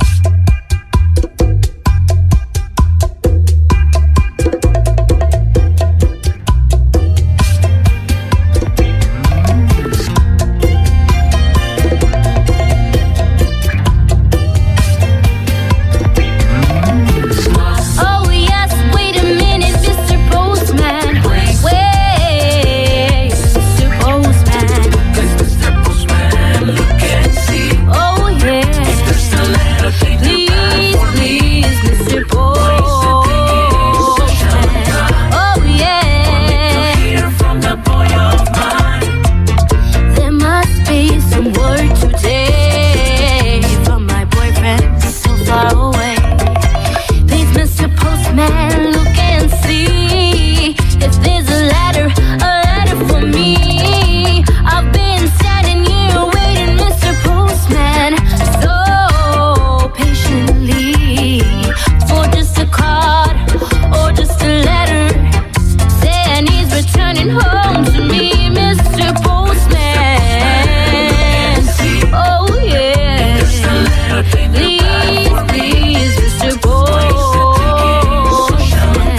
Please, please, Mister Postman.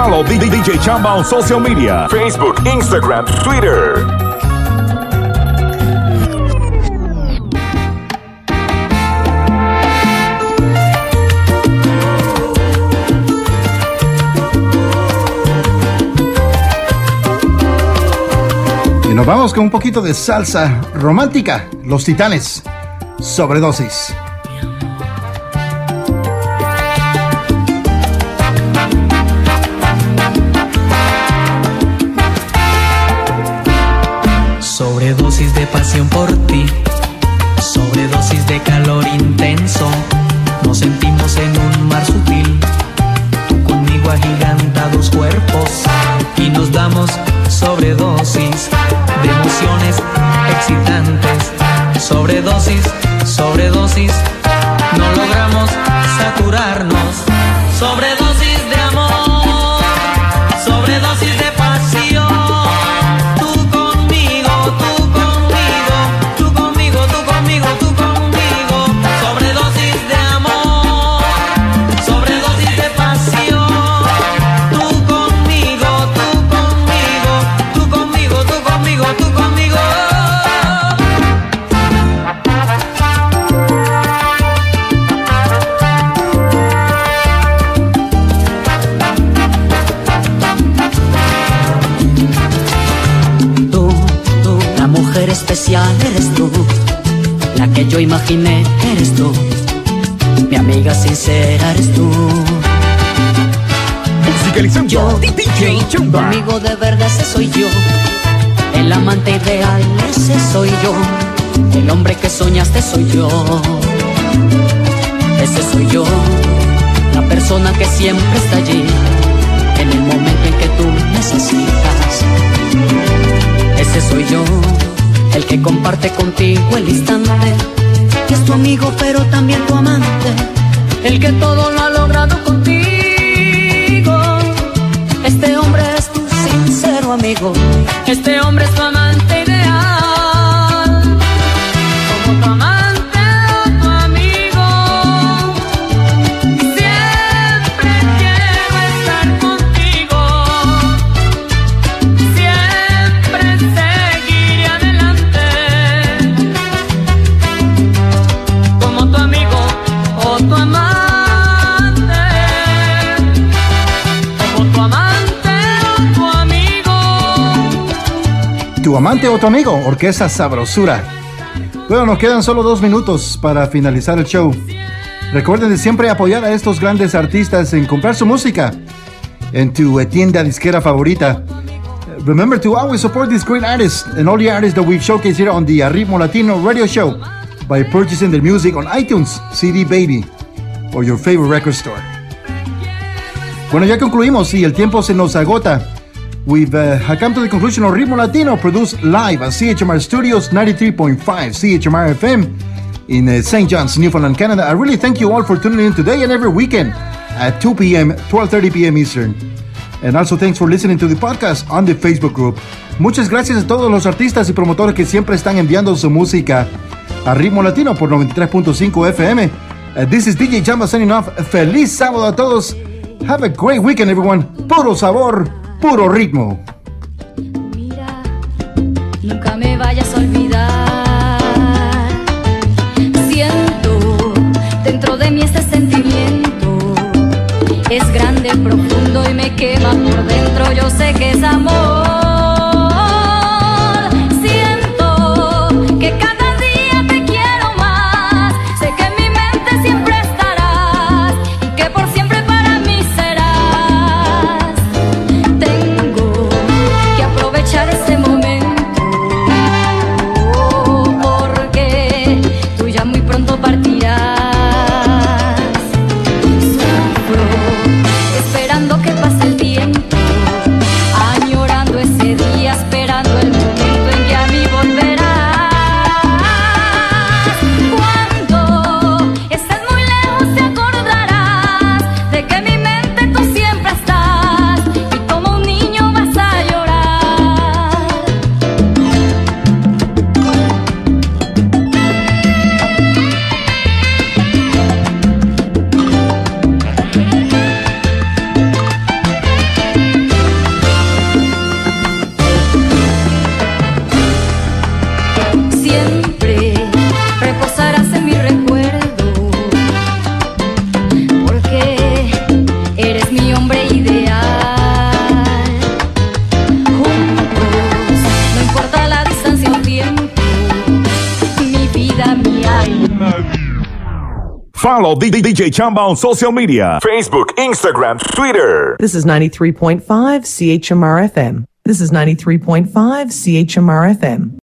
Follow D J Chamba on social media. Facebook, Instagram, Twitter. Y nos vamos con un poquito de salsa romántica. Los Titanes, Sobredosis. Sobredosis de pasión por ti, sobredosis de calor intenso. Nos sentimos en un mar sutil, tú conmigo agigantados cuerpos, y nos damos sobredosis de emociones excitantes. Sobredosis, sobredosis, no logramos saturarnos. Sobredosis de amor, sobredosis de pasión. Especial eres tú, la que yo imaginé eres tú, mi amiga sincera eres tú. Yo, yo, tu amigo de verdad ese soy yo, el amante ideal ese soy yo, el hombre que soñaste soy yo, ese soy yo, la persona que siempre está allí, en el momento en que tú necesitas, ese soy yo. El que comparte contigo el instante, que es tu amigo pero también tu amante, el que todo lo ha logrado contigo. Este hombre es tu sincero amigo, este hombre es tu amante ideal, como tu amante o tu amigo. Siempre quiero estar contigo, siempre seguiré adelante. Tu amante, como tu amante o tu amigo. Tu amante o tu amigo, Orquesta Sabrosura. Bueno, nos quedan solo dos minutos para finalizar el show. Recuerden de siempre apoyar a estos grandes artistas en comprar su música en tu tienda disquera favorita. Remember to always support these great artists and all the artists that we've showcased here on the Ritmo Latino radio show by purchasing their music on iTunes, C D Baby, or your favorite record store. Bueno, ya concluimos y el tiempo se nos agota. We've uh, come to the conclusion of Ritmo Latino, produced live at C H M R Studios, ninety-three point five C H M R F M in uh, Saint John's, Newfoundland, Canada. I really thank you all for tuning in today and every weekend at two p.m., twelve thirty p.m. Eastern. And also thanks for listening to the podcast on the Facebook group. Muchas gracias a todos los artistas y promotores que siempre están enviando su música a Ritmo Latino por noventa y tres punto cinco F M. Uh, this is D J Chamba signing off. Feliz sábado a todos. Have a great weekend, everyone. Puro sabor, puro ritmo. Nunca me vayas a olvidar. Siento dentro de mí este sentimiento. Es grande, profundo y me quema por dentro. Yo sé que es amor. Siento que cada día te quiero más. Sé que en mi mente siempre estarás y que por siempre para mí serás. Tengo que aprovechar este momento, porque tú ya muy pronto partirás. Sufro esperando que pase el tiempo, añorando ese Follow D J Chamba on social media. Facebook, Instagram, Twitter. This is ninety-three point five C H M R F M. This is ninety-three point five C H M R F M.